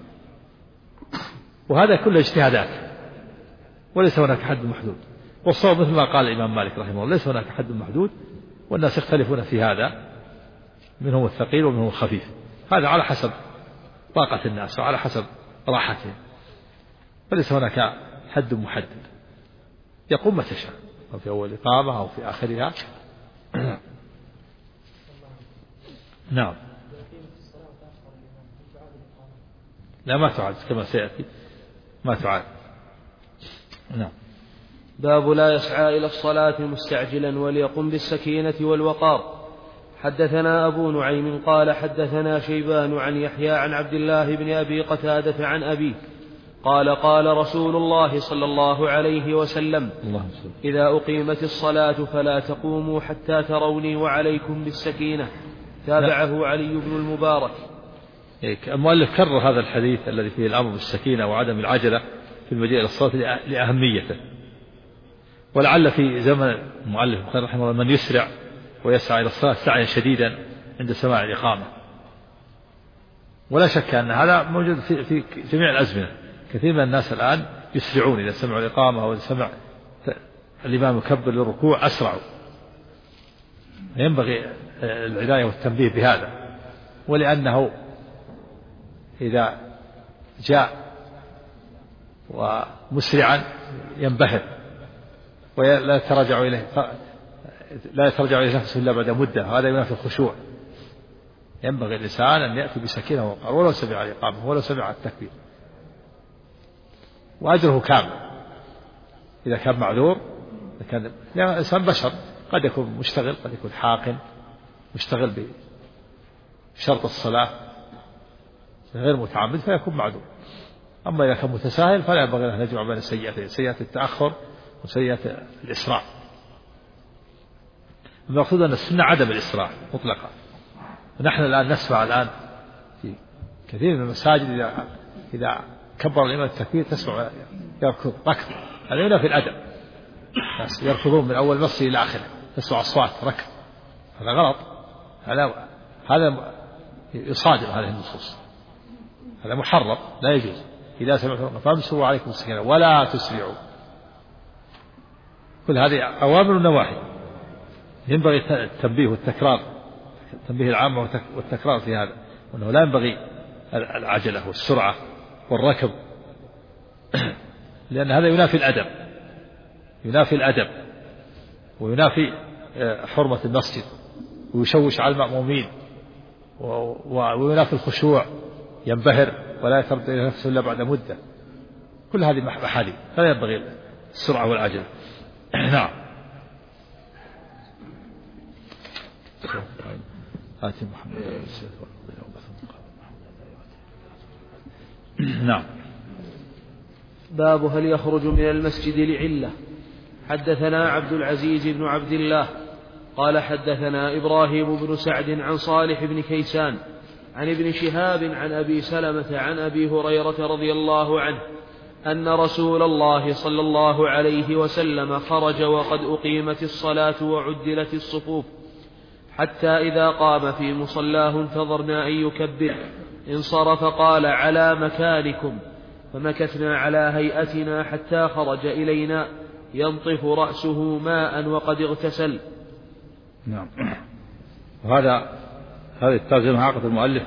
وهذا كله اجتهادات وليس هناك حد محدود، والصواب مثل ما قال الإمام مالك رحمه الله ليس هناك حد محدود، والناس يختلفون في هذا، منهم الثقيل ومنهم الخفيف، هذا على حسب طاقة الناس وعلى حسب راحتهم، فليس هناك حد محدد، يقوم متى شاء، أو في أول إقامة أو في آخرها. نعم. لا ما تعاد كما سيأتي، ما تعاد. نعم. باب لا يسعى إلى الصلاة مستعجلا وليقم بالسكينة والوقار. حدثنا أبو نعيم قال حدثنا شيبان عن يحيى عن عبد الله بن أبي قتادة عن أبيه قال قال رسول الله صلى الله عليه وسلم إذا أقيمت الصلاة فلا تقوموا حتى تروني وعليكم بالسكينة. تابعه علي بن المبارك. المؤلف كرر هذا الحديث الذي فيه الأمر بالسكينة وعدم العجلة في المجيء إلى الصلاة لأهميته، ولعل في زمن المؤلف رحمه الله من يسرع ويسعى إلى الصلاة سعيا شديدا عند سماع الإقامة، ولا شك أن هذا موجود في جميع الأزمنة. كثير من الناس الآن يسرعون إذا سمعوا الإقامة أو سمع الإمام يكبر للركوع أسرعوا، ينبغي العناية والتنبيه بهذا، ولأنه إذا جاء ومسرعا ينبهر ولا يتراجع إليه نفسه إلا بعد مدة، هذا ينافي الخشوع. ينبغي الإنسان أن يأتي بسكينة ووقار ولو سمع الإقامة ولو سمع التكبير، وأجره كامل إذا كان معذور. كان الإنسان بشر، قد يكون مشتغل، قد يكون حاقن مشتغل بشرط الصلاة غير متعمد فيكون معذور. أما إذا كان متساهل فلا ينبغي له أن يجمع بين السيئتين، سيئة التأخر وسيئة الإسراع. المقصود أن السنة عدم الإسراع مطلقا. نحن الآن نسمع الآن في كثير من المساجد إذا كبر الإمام التكبير تسمع يركض ركض، هذا في الأدب، الناس يركضون من أول مسجد إلى آخره، تسمع أصوات ركض، هذا غلط، هذا يصادم هذه النصوص، هذا محرم لا يجوز. إذا سمعتم فامسوا عليكم السكينة ولا تسرعوا. كل هذه أوامر ونواهي، ينبغي التنبيه والتكرار، تنبيه العامة والتكرار في هذا، وأنه لا ينبغي العجلة والسرعة والركض، لأن هذا ينافي الأدب وينافي حرمة المسجد ويشوش على المأمومين وينافي الخشوع، ينبهر ولا يترد إلى نفسه إلا بعد مدة. كل هذه محاذير، فلا ينبغي السرعة والعجلة. نعم. نعم. باب هل يخرج من المسجد لعلة. حدثنا عبد العزيز بن عبد الله قال حدثنا إبراهيم بن سعد عن صالح بن كيسان عن ابن شهاب عن أبي سلمة عن أبي هريرة رضي الله عنه أن رسول الله صلى الله عليه وسلم خرج وقد أقيمت الصلاة وعدلت الصفوف، حتى إذا قام في مصلاه انتظرنا أن يكبر، انصرف قال على مكانكم، فمكثنا على هيئتنا حتى خرج إلينا ينطف رأسه ماء وقد اغتسل. نعم. هذه الترجمة عقد المؤلف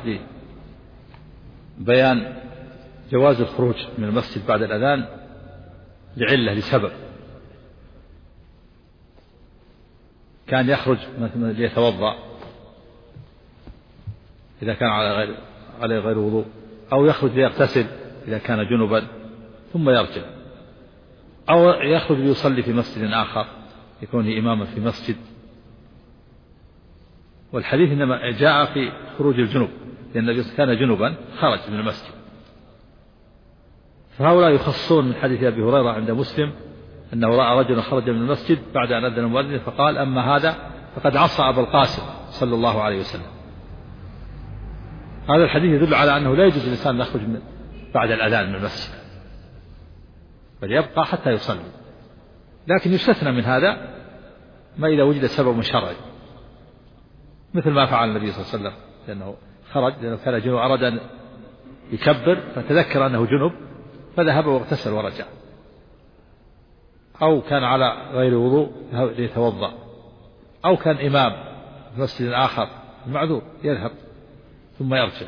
لبيان جواز الخروج من المسجد بعد الأذان لعلة لسبب. كان يخرج مثلا ليتوضأ إذا كان عليه غير وضوء، أو يخرج ليغتسل إذا كان جنبا ثم يرجع، أو يخرج ليصلي في مسجد آخر يكون إماما في مسجد. والحديث إنما جاء في خروج الجنوب، لأن النبي كان جنوبا خرج من المسجد. فهؤلاء يخصون من حديث أبي هريرة عند مسلم أنه رأى رجلا خرج من المسجد بعد أن أذن المؤذن فقال أما هذا فقد عصى أبا القاسم صلى الله عليه وسلم. هذا الحديث يدل على أنه لا يجوز للإنسان أن يخرج بعد الأذان من المسجد، بل يبقى حتى يصلي. لكن يستثنى من هذا ما إذا وجد سبب شرعي، مثل ما فعل النبي صلى الله عليه وسلم، لأنه كان جنوب، أراد أن يكبر فتذكر أنه جنب فذهب واغتسل ورجع، أو كان على غير وضوء ليتوضأ، أو كان إمام في مسجد آخر المعذور يذهب ثم يرجع.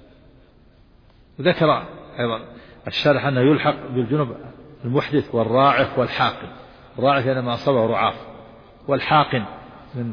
وذكر أيضا الشارح أنه يلحق بالجنب المحدث والراعف والحاقن. الراعف يعني ما أصابه رعاف، والحاقن من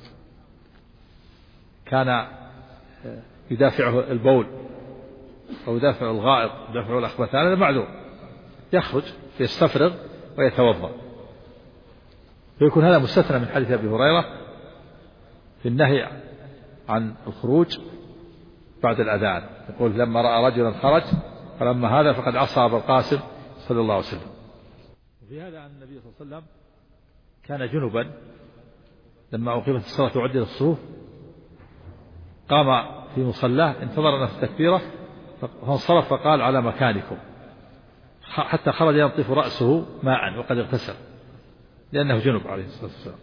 كان يدافعه البول أو يدافع الغائط يدافع الأخبثان، هذا معذور يخرج يستفرغ ويتوضأ. فيكون هذا مستثنى من حديث أبي هريرة في النهي عن الخروج بعد الأذان، يقول لما رأى رجلا خرج فلما هذا فقد عصى أبا القاسم صلى الله عليه وسلم. وفي هذا عن النبي صلى الله عليه وسلم كان جنبا لما أقيمت الصلاة وعدت الصفوف قام في مصلاه انتظر الناس تكبيره فانصرف فقال على مكانكم، حتى خرج ينطف رأسه ماء وقد اغتسل لأنه جنب عليه الصلاة والسلام.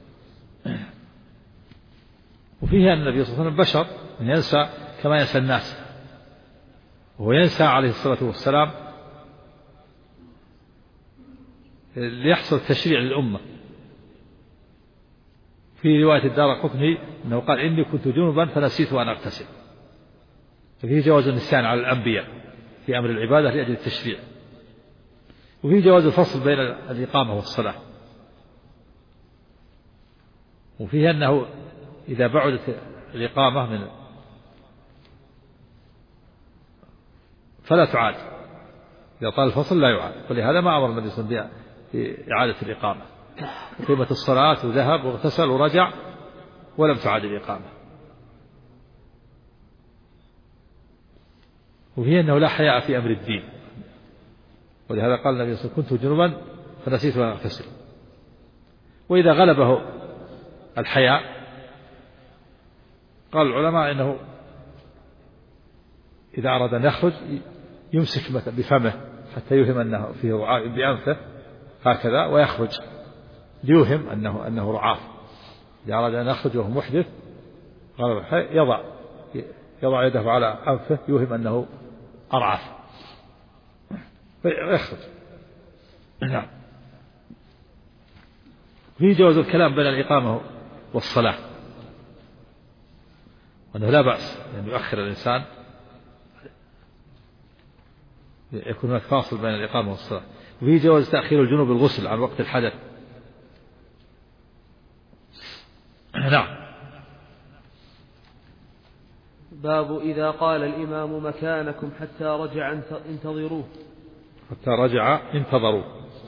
وفيه أن النبي صلى الله عليه وسلم بشر ينسى كما ينسى الناس، وهو ينسى عليه الصلاة والسلام ليحصل تشريع للأمة. في رواية الدارقطني أنه قال إني كنت جنبا فنسيت أن أغتسل. ففيه جواز النسيان على الأنبياء في أمر العبادة لأجل التشريع. وفيه جواز الفصل بين الإقامة والصلاة. وفيه أنه إذا بعدت الإقامة من فلا تعاد، إذا طال الفصل لا يعاد، ولهذا ما أمر النبي صلى الله عليه وسلم بإعادة الإقامة. قيمة الصلاة وذهب واغتسل ورجع ولم تعاد الإقامة. وفيه أنه لا حياء في أمر الدين، ولهذا قال النبي صلى الله عليه وسلم كنت جنبا فنسيت أن أغتسل. وإذا غلبه الحياء قال العلماء إنه إذا أراد أن يخرج يمسك بفمه حتى يوهم أنه فيه رعاف بأنفه هكذا ويخرج ليوهم أنه رعاف. إذا أراد أن يخرج وهو محدث يضع يده على أنفه يوهم أنه أرعف ويخرج. نعم. في جواز الكلام بين الإقامة والصلاة، وأنه لا بأس أن يؤخر الإنسان، يكون هناك فاصل بين الإقامة والصلاة. وفي جواز تأخير الجنوب الغسل عن وقت الحدث. نعم. باب إذا قال الإمام مكانكم حتى رجع انتظروه. حتى رجع انتظروه.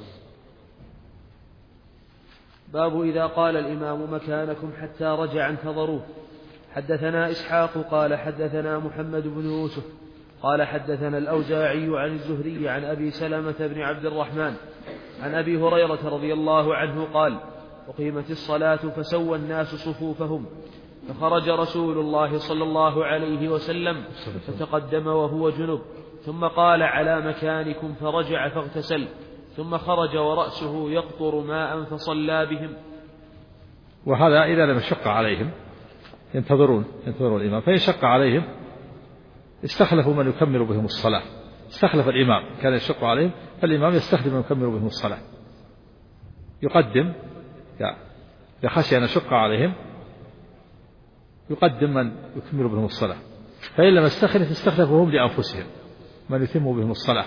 باب إذا قال الإمام مكانكم حتى رجع انتظروه. حدثنا إسحاق قال حدثنا محمد بن يوسف قال حدثنا الأوزاعي عن الزهري عن أبي سلمة بن عبد الرحمن عن أبي هريرة رضي الله عنه قال أقيمت الصلاة فسوى الناس صفوفهم فخرج رسول الله صلى الله عليه وسلم فتقدم وهو جنب ثم قال على مكانكم فرجع فاغتسل ثم خرج ورأسه يقطر ماء فصلى بهم. وهذا إذا لم يشق عليهم ينتظرون الإمام، فإن شق عليهم استخلفوا من يكمل بهم الصلاة. استخلف الإمام كان يشق عليهم فالإمام يستخلف من يكمل بهم الصلاة، يقدم إذا خشي أن يشق عليهم يقدم من يكمل بهم الصلاة، فإن لم يستخلف استخلفهم لأنفسهم من يتم بهم الصلاة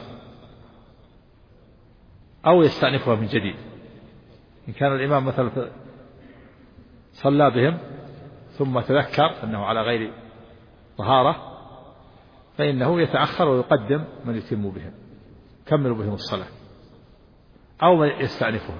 أو يستأنفها من جديد. إن كان الإمام مثلا صلى بهم ثم تذكر أنه على غير طهارة فإنه يتأخر ويقدم من يتم بهم كمل بهم الصلاة أو من يستأنفهم.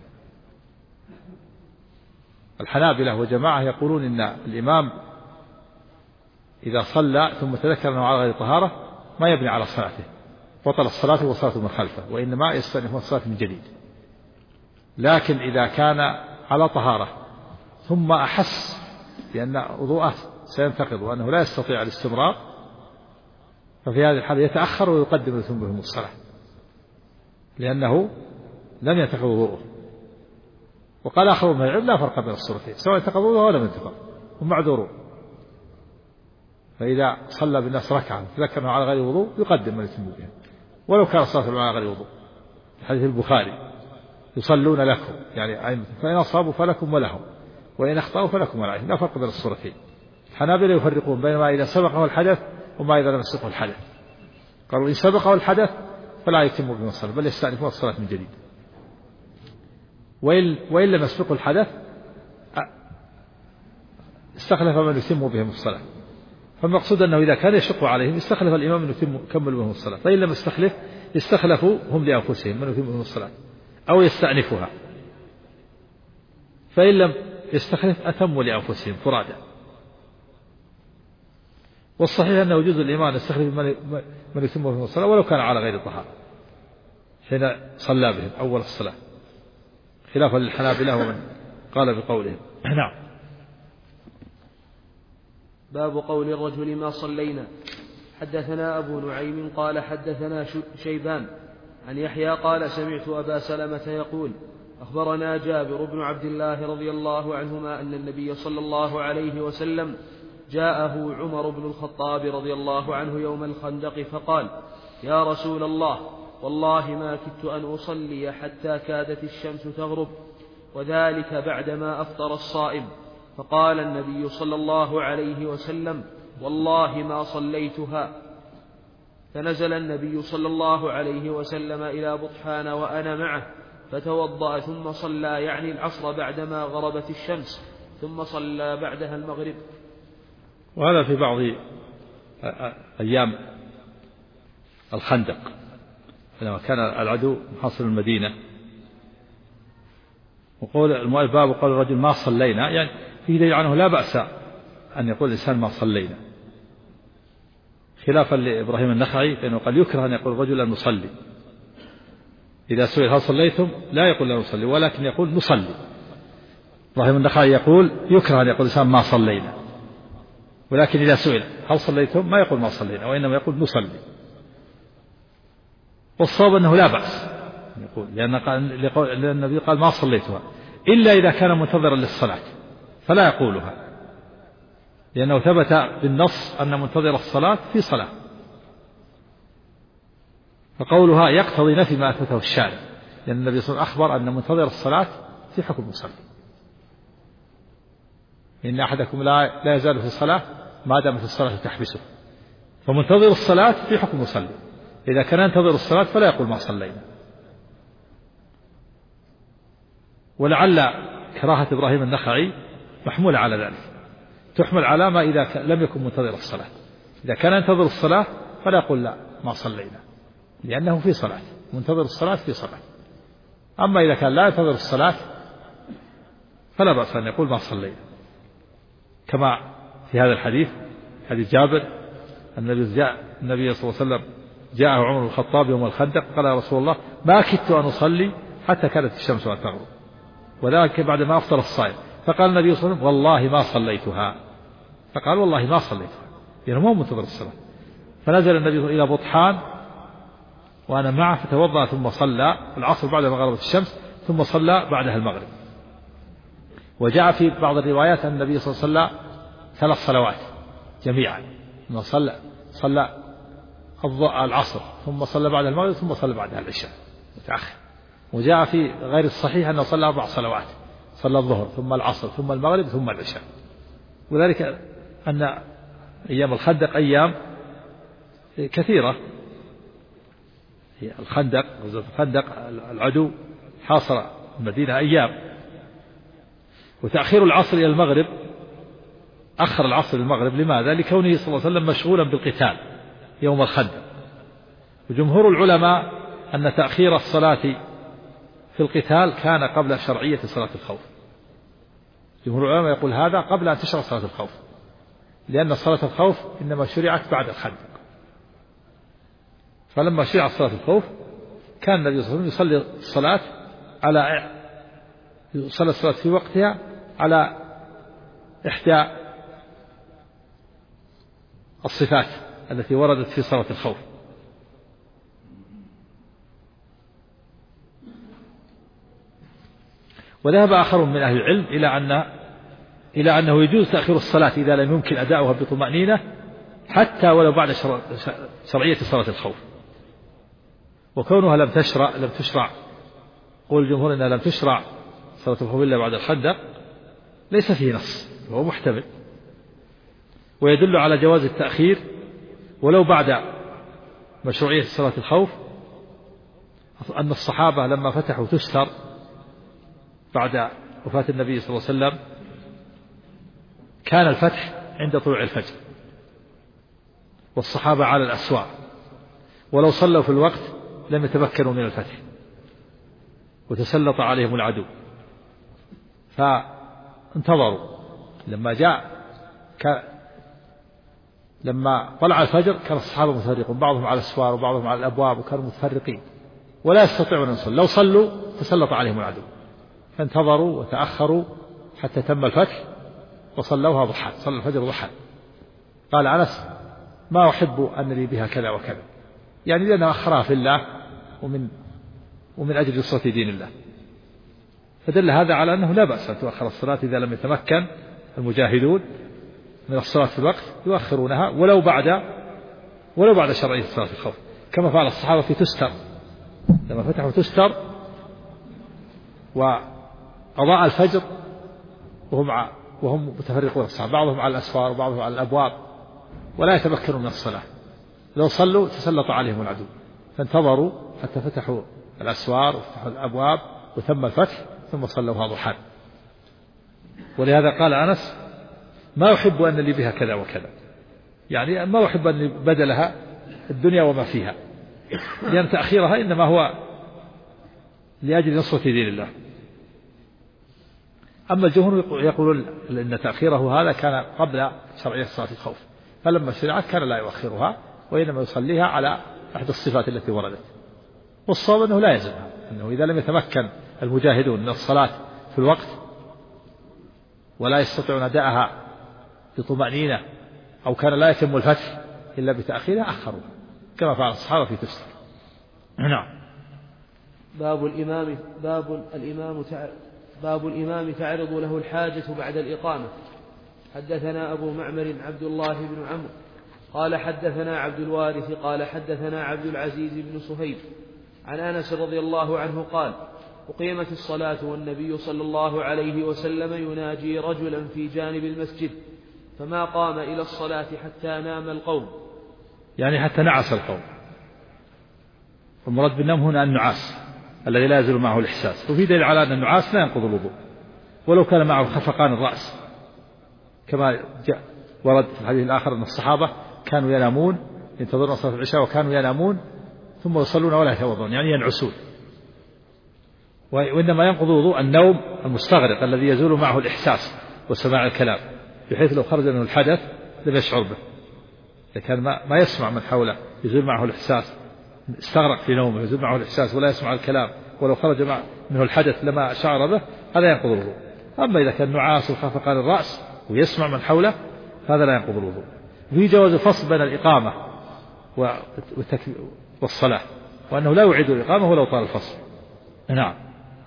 الحنابلة وجماعة يقولون إن الإمام إذا صلى ثم تذكر أنه على غير طهارة ما يبني على صلاته، بطل الصلاة وصلاة من خلفه، وإنما يستأنف الصلاة من جديد. لكن إذا كان على طهارة ثم أحس بأن وضوءه سينتقض وأنه لا يستطيع الاستمرار ففي هذه الحالة يتأخر ويقدم ثم بهم الصلاة. لأنه لم ينتقض وضوءه. وقال آخر من العلم لا فرق بين الصورتين، سواء انتقض وضوءه ولا لم ينتقض، هم معذورون. فإذا صلى بالناس ركعة تذكر على غير وضوء يقدم من يتم بهم ولو كان الصلاة على غير وضوء. حديث البخاري يصلون لكم يعني فإن أصابوا فلكم ولهم وإن أخطأوا فلكم ولهم، لا فرق بين الصورتين. الحنابلة يفرقون بين ما إذا سبقه الحدث وما إذا لم يسبقه الحدث. قالوا إن سبقه الحدث فلا يتم بهم الصلاة بل يستأنفون الصلاة من جديد، وإن لم يسبقه الحدث استخلف من يتم بهم الصلاة. فالمقصود أنه إذا كان يشق عليهم استخلف الإمام من يكمل بهم الصلاة، فإن لم يستخلف استخلفوا هم لأنفسهم من يتم بهم الصلاة أو يستأنفها، فإن لم يستخلف أتموا لأنفسهم فرادا. والصحيح أنه يجوز الإمام يستخلف من يتم بهم الصلاة ولو كان على غير طهارة حين صلى بهم أول الصلاة، خلافا للحنابلة ومن قال بقولهم. نعم. باب قول الرجل ما صلينا. حدثنا أبو نعيم قال حدثنا شيبان عن يحيى قال سمعت أبا سلمة يقول أخبرنا جابر بن عبد الله رضي الله عنهما أن النبي صلى الله عليه وسلم جاءه عمر بن الخطاب رضي الله عنه يوم الخندق فقال يا رسول الله والله ما كدت أن أصلي حتى كادت الشمس تغرب وذلك بعدما أفطر الصائم. فقال النبي صلى الله عليه وسلم والله ما صليتها. فنزل النبي صلى الله عليه وسلم إلى بطحان وأنا معه فتوضأ ثم صلى يعني العصر بعدما غربت الشمس ثم صلى بعدها المغرب. وهذا في بعض أيام الخندق لما كان العدو محاصر المدينة. وقول المؤلف باب قول الرجل ما صلينا يعني فيه دليل عنه لا بأس أن يقول الإنسان ما صلينا، خلافا لإبراهيم النخعي فإنه قال يكره أن يقول الرجل أن نصلي. إذا سئل هل صليتم لا يقول لا نصلي ولكن يقول نصلي. إبراهيم النخعي يقول يكره أن يقول الإنسان ما صلينا، ولكن إذا سئل هل صليتم ما يقول ما صلينا وإنما يقول نصلي. والصواب أنه لا بأس يقول لأن النبي قال ما صليتها إلا إذا كان منتظرا للصلاة فلا يقولها، لأنه ثبت بالنص أن منتظر الصلاة في صلاة، فقولها يقتضي نفي ما أثبته الشارع، لأن النبي صلى الله عليه وسلم أخبر أن منتظر الصلاة في حكم المصلي. إن أحدكم لا يزال في الصلاة ما دامت الصلاة تحبسه، فمنتظر الصلاة في حكم المصلي. إذا كان ينتظر الصلاة فلا يقول ما صلينا. ولعل كراهة إبراهيم النخعي محمولة على ذلك، تحمل على ما إذا لم يكن منتظر الصلاة. إذا كان ينتظر الصلاة فلا يقول لا ما صلينا، لأنه في صلاة، منتظر الصلاة في صلاة. أما إذا كان لا ينتظر الصلاة فلا بأس أن يقول ما صلينا، كما في هذا الحديث حديث جابر النبي صلى الله عليه وسلم جاءه عمر بن الخطاب يوم الخندق قال يا رسول الله ما كدت أن أصلي حتى كانت الشمس أن تغرب وذلك بعد ما أفطر الصائم. فقال النبي صلى الله عليه وسلم والله ما صليتها، فقال والله ما صليتها يعني مو منتظر الصلاة. فنزل النبي إلى بطحان وأنا معه فتوضأ ثم صلى العصر بعد ما غربت الشمس ثم صلى بعدها المغرب. وجاء في بعض الروايات أن النبي صلى الله عليه وسلم 3 صلوات جميعا، صلى العصر ثم صلى بعد المغرب ثم صلى بعدها العشاء متأخر. وجاء في غير الصحيح أنه صلى 4 صلوات، صلى الظهر ثم العصر ثم المغرب ثم العشاء. وذلك أن أيام الخندق أيام كثيرة، الخندق العدو حاصر المدينة أيام. وتأخير العصر إلى المغرب أخر العصر إلى المغرب لماذا؟ لكونه صلى الله عليه وسلم مشغولا بالقتال يوم الخندق. وجمهور العلماء أن تأخير الصلاة في القتال كان قبل شرعية صلاة الخوف. جمهور العلماء يقول هذا قبل أن تشرع صلاة الخوف، لأن صلاة الخوف إنما شرعت بعد الخندق. فلما شرعت صلاة الخوف كان النبي صلى الله عليه وسلم يصلي الصلاة في وقتها على إحدى الصفات التي وردت في صلاة الخوف. وذهب آخرون من أهل العلم إلى أنه يجوز تأخير الصلاة إذا لم يمكن أداؤها بطمأنينة حتى ولو بعد شرعية صلاة الخوف، وكونها لم تشرع قول الجمهور إنها لم تشرع صلاة الخوف إلا بعد الخندق ليس فيه نص، هو محتمل، ويدل على جواز التأخير ولو بعد مشروعية صلاة الخوف أن الصحابة لما فتحوا تستر بعد وفاة النبي صلى الله عليه وسلم كان الفتح عند طلوع الفجر والصحابة على الأسواق، ولو صلوا في الوقت لم يتمكنوا من الفتح وتسلط عليهم العدو، فانتظروا لما طلع الفجر كان الصحابة متفرقون، بعضهم على الأسوار وبعضهم على الأبواب، وكانوا متفرقين ولا يستطيعون أن يصلوا، لو صلوا تسلط عليهم العدو، فانتظروا وتأخروا حتى تم الفتح وصلوها ضحى، صلى الفجر ضحى. قال أنس: ما أحب أن لي بها كذا وكذا، يعني لأن أخرها في الله ومن أجل نصرة دين الله، فدل هذا على أنه لا بأس أن تؤخر الصلاة إذا لم يتمكن المجاهدون من الصلاة في الوقت، يؤخرونها ولو بعد شرعية صلاة الخوف، كما فعل الصحابة في تستر لما فتحوا تستر وأضاء الفجر وهم متفرقون الصحابة، بعضهم على الأسوار وبعضهم على الأبواب ولا يتمكنوا من الصلاة، لو صلوا تسلط عليهم العدو، فانتظروا حتى فتحوا الأسوار وفتحوا الأبواب وتم الفتح ثم صلوها ضحى. ولهذا قال أنس: ما أحب أن لي بها كذا وكذا، يعني ما أحب أن بدلها الدنيا وما فيها، لأن تأخيرها إنما هو لأجل نصرة دين الله. أما الجمهور يقولون أن تأخيره هذا كان قبل شرعية صلاة الخوف، فلما شرعت كان لا يؤخرها وإنما يصليها على أحد الصفات التي وردت، والصواب أنه لا يلزمها، أنه إذا لم يتمكن المجاهدون من الصلاة في الوقت ولا يستطيعون أداءها بطمأنينة أو كان لا يتم الفتح إلا بتأخيرها أخروها كما فعل الصحابة في تستر. نعم. باب الإمام تعرض له الحاجة بعد الإقامة. حدثنا أبو معمر عبد الله بن عمرو قال حدثنا عبد الوارث قال حدثنا عبد العزيز بن صهيب عن أنس رضي الله عنه قال: أقيمت الصلاة والنبي صلى الله عليه وسلم يناجي رجلا في جانب المسجد فما قام إلى الصلاة حتى نام القوم، يعني حتى نعس القوم، والمراد بالنوم هنا النعاس الذي لا يزال معه الإحساس، وفي دليل على أن النعاس لا ينقض الوضوء ولو كان معه خفقان الرأس، كما ورد في الحديث الآخر أن الصحابة كانوا ينامون ينتظرون صلاة العشاء وكانوا ينامون ثم يصلون ولا يتوضون، يعني ينعسون، وإنما ينقض الوضوء النوم المستغرق الذي يزول معه الإحساس وسماع الكلام، بحيث لو خرج منه الحدث لم يشعر به، لكن ما يسمع من حوله يزول معه الإحساس، استغرق في نومه يزول معه الإحساس ولا يسمع الكلام، ولو خرج منه الحدث لما شعر به، هذا ينقض الوضوء. أما إذا كان نعاس وخفقان الرأس ويسمع من حوله هذا لا ينقض الوضوء. في جواز الفصل بين الإقامة والصلاة، وأنه لا يعيد الإقامة ولو طال الفصل. نعم.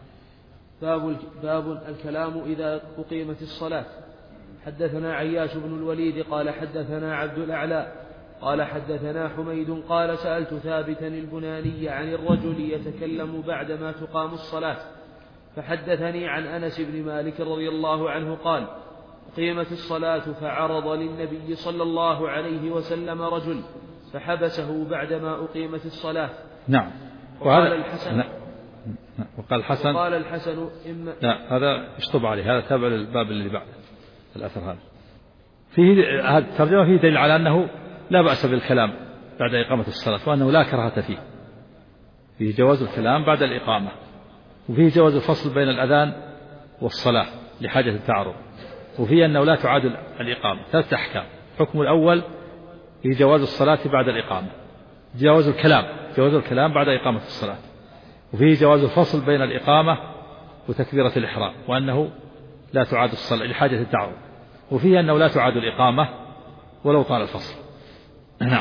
باب الكلام إذا أقيمت الصلاة. حدثنا عياش بن الوليد قال حدثنا عبد الأعلى قال حدثنا حميد قال: سألت ثابتا البناني عن الرجل يتكلم بعدما تقام الصلاة، فحدثني عن أنس بن مالك رضي الله عنه قال: أقيمت الصلاة فعرض للنبي صلى الله عليه وسلم رجل فحبسه بعدما أقيمت الصلاة. نعم. وقال الحسن وقال الحسن إما لا، هذا اشطب عليه، هذا تابع للباب اللي بعد الأثر هذا. فيه هذه الترجمة فيه دليل على أنه لا بأس بالكلام بعد إقامة الصلاة، وأنه لا كراهة فيه. فيه جواز الكلام بعد الإقامة، وفيه جواز الفصل بين الأذان والصلاة لحاجة التعرض، وفيه أنه لا تعاد الإقامة. 3 أحكام. الحكم الأول في جواز الصلاة بعد الإقامة، جواز الكلام بعد إقامة الصلاة، وفيه جواز الفصل بين الإقامة وتكبيرة الإحرام، وأنه لا تعاد الصلاة لحاجة التعرض، وفيه أنه لا تعاد الإقامة ولو طال الفصل. نعم.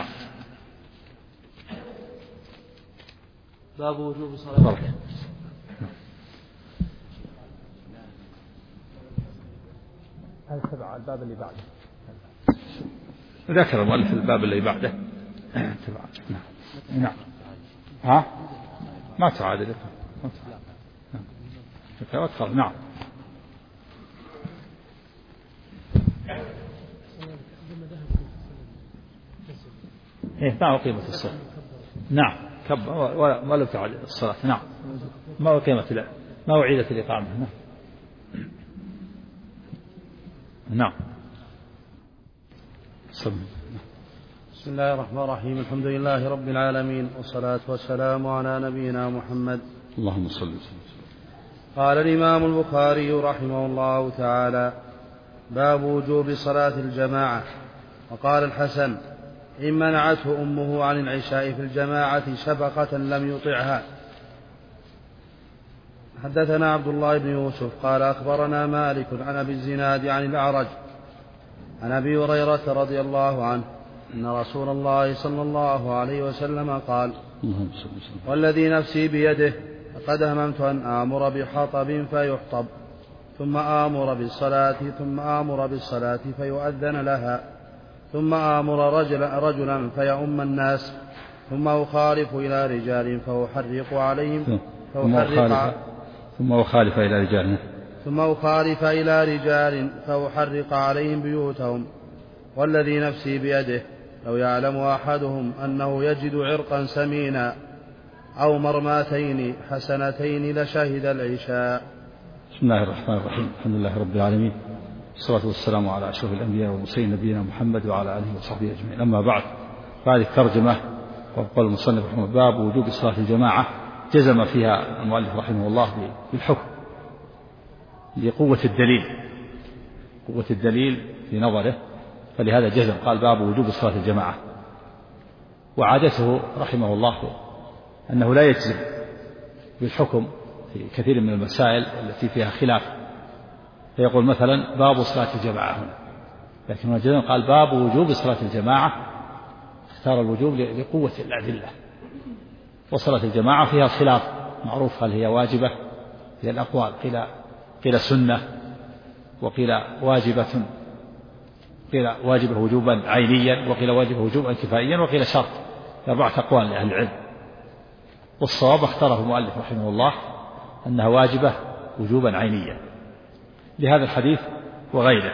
باب وجوب صلاة الباب اللي بعده. ذكر المؤلف الباب اللي بعده. نعم. ها؟ ما تعادل. نعم. ما أقيمت الصلاة. نعم. ما لم تعد الصلاة. نعم. ما أقيمت لا. ما أعيدت الإقامة. نعم. بسم الله الرحمن الرحيم. الحمد لله رب العالمين، والصلاة والسلام على نبينا محمد. اللهم صل وسلم. قال الإمام البخاري رحمه الله تعالى: باب وجوب صلاة الجماعة. وقال الحسن: إن منعته أمه عن العشاء في الجماعة شفقة لم يطعها. حدثنا عبد الله بن يوسف قال أخبرنا مالك عن أبي الزناد عن الأعرج عن أبي هريرة رضي الله عنه أن رسول الله صلى الله عليه وسلم قال: والذي نفسي بيده لقد هممت أن آمر بحطب فيحطب ثم آمر بالصلاة فيؤذن لها ثم آمر رجلا فيؤم الناس ثم أخالف إلى رجال فأحرق عليهم ثم أخالف إلى رجال فأحرق عليهم بيوتهم. والذي نفسي بيده لو يعلم أحدهم أنه يجد عرقا سمينا أو مرماتين حسنتين لشهد العشاء. بسم الله الرحمن الرحيم. الحمد لله رب العالمين، والصلاة والسلام على أشرف الأنبياء والمرسلين نبينا محمد وعلى آله وصحبه أجمعين. أما بعد، فهذه الترجمة وقال المصنف رحمه الله: باب وجوب صلاة الجماعة. جزم فيها المؤلف رحمه الله بالحكم لقوة الدليل في نظره، فلهذا جزم قال: باب وجوب صلاة الجماعة. وعادته رحمه الله أنه لا يجزم بالحكم في كثير من المسائل التي فيها خلاف، فيقول مثلا: باب صلاة الجماعة هنا، لكن جزم قال: باب وجوب صلاة الجماعة. اختار الوجوب لقوة الأدلة. وصلاة الجماعة فيها خلاف معروف، هل هي واجبة؟ هي الأقوال، قيل سنة، وقيل واجبة وجوبا عينيا، وقيل واجبة وجوبا كفائيا، وقيل شرط. 4 أقوال لأهل العلم. والصواب اختاره المؤلف رحمه الله أنها واجبة وجوبا عينيا لهذا الحديث وغيره.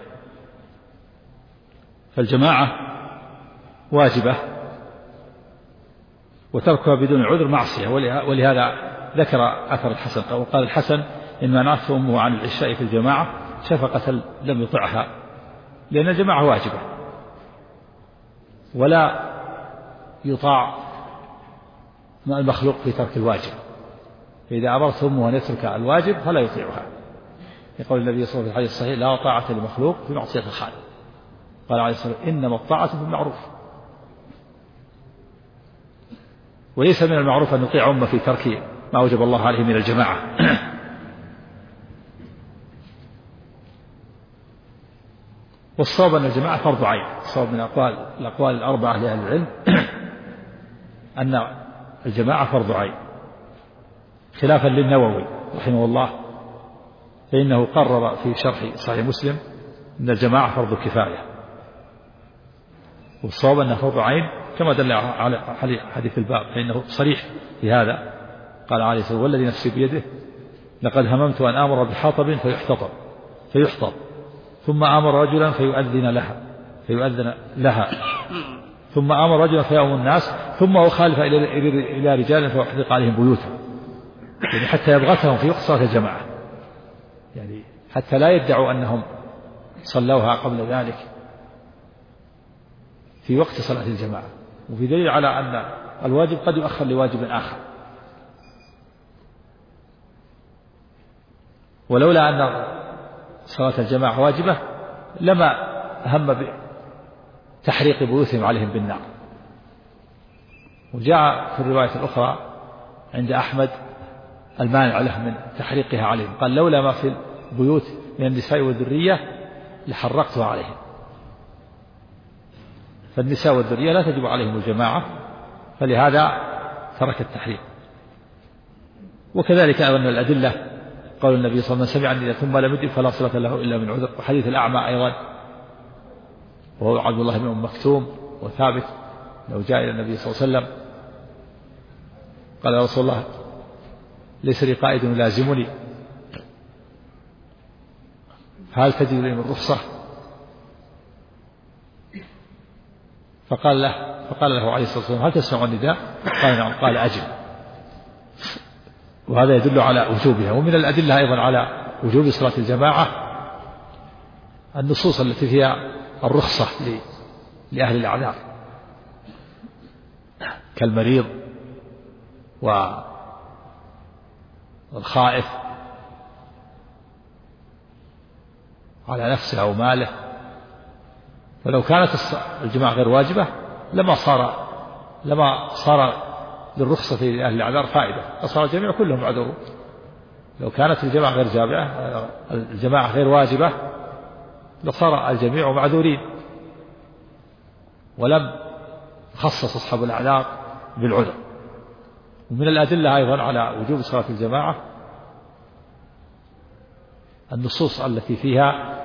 فالجماعة واجبة، وتركها بدون عذر معصية. ولهذا ذكر أثر الحسن، وقال الحسن: إن منعته أمه عن العشاء في الجماعة شفقة لم يطعها، لأن الجماعة واجبة ولا يطاع المخلوق في ترك الواجب. فإذا أمرت أمه أن يترك الواجب فلا يطيعها، يقول النبي صلى الله عليه وسلم في الحديث الصحيح: لا طاعة لمخلوق في معصية الخالق. قال عليه الصلاة والسلام: إنما الطاعة في المعروف. وليس من المعروف أن نطيع أمه في ترك ما أوجب الله عليه من الجماعة. والصواب أن الجماعة فرض عين. الصواب من الأقوال 4 لأهل العلم أن الجماعة فرض عين، خلافا للنووي رحمه الله، فإنه قرر في شرح صحيح مسلم أن الجماعة فرض كفاية. والصواب أنها فرض عين كما دل على حديث الباب، فإنه صريح في هذا. قال عليه الصلاة والسلام: والذي نفسي بيده لقد هممت أن آمر بحطب فيحطب ثم آمر رجلا فيؤذن لها ثم آمر رجلا فيؤم الناس ثم أخالف إلى رجال فأحرق عليهم بيوتهم، يعني حتى يبغتهم في وقت صلاة الجماعة، يعني حتى لا يدعوا أنهم صلوها قبل ذلك في وقت صلاة الجماعة. وفي دليل على أن الواجب قد يؤخر لواجب آخر. ولولا أن صلاة الجماعة واجبة لما هم بتحريق بيوتهم عليهم بالنار. وجاء في الرواية الأخرى عند أحمد المانع له من تحريقها عليهم، قال: لولا ما في البيوت من النساء والذرية لحرقتها عليهم. فالنساء والذرية لا تجب عليهم الجماعة، فلهذا ترك التحريق. وكذلك أن الأدلة قول النبي صلى الله عليه وسلم: من سمع النداء ثم لم يدرك فلا صلاة له إلا من عذر. وحديث الأعمى أيضا وهو عبد الله بن مكتوم وثابت لو جاء إلى النبي صلى الله عليه وسلم قال: يا رسول الله ليس لي قائد يلازمني هل تجد لي من رخصة؟ فقال له عليه الصلاة والسلام: هل تسمع النداء؟ قال: نعم. قال: أجل. وهذا يدل على وجوبها. ومن الأدلة أيضا على وجوب صلاة الجماعة النصوص التي فيها الرخصة لأهل الأعذار كالمريض والخائف على نفسه أو ماله. فلو كانت الجماعة غير واجبة لما صار للرخصة لأهل الأعذار فائدة، فصار الجميع كلهم عذور. لو كانت الجماعة غير واجبة لصار الجميع معذورين، ولم خصص أصحاب الأعذار بالعذر. ومن الأدلة أيضا على وجوب صلاة الجماعة النصوص التي فيها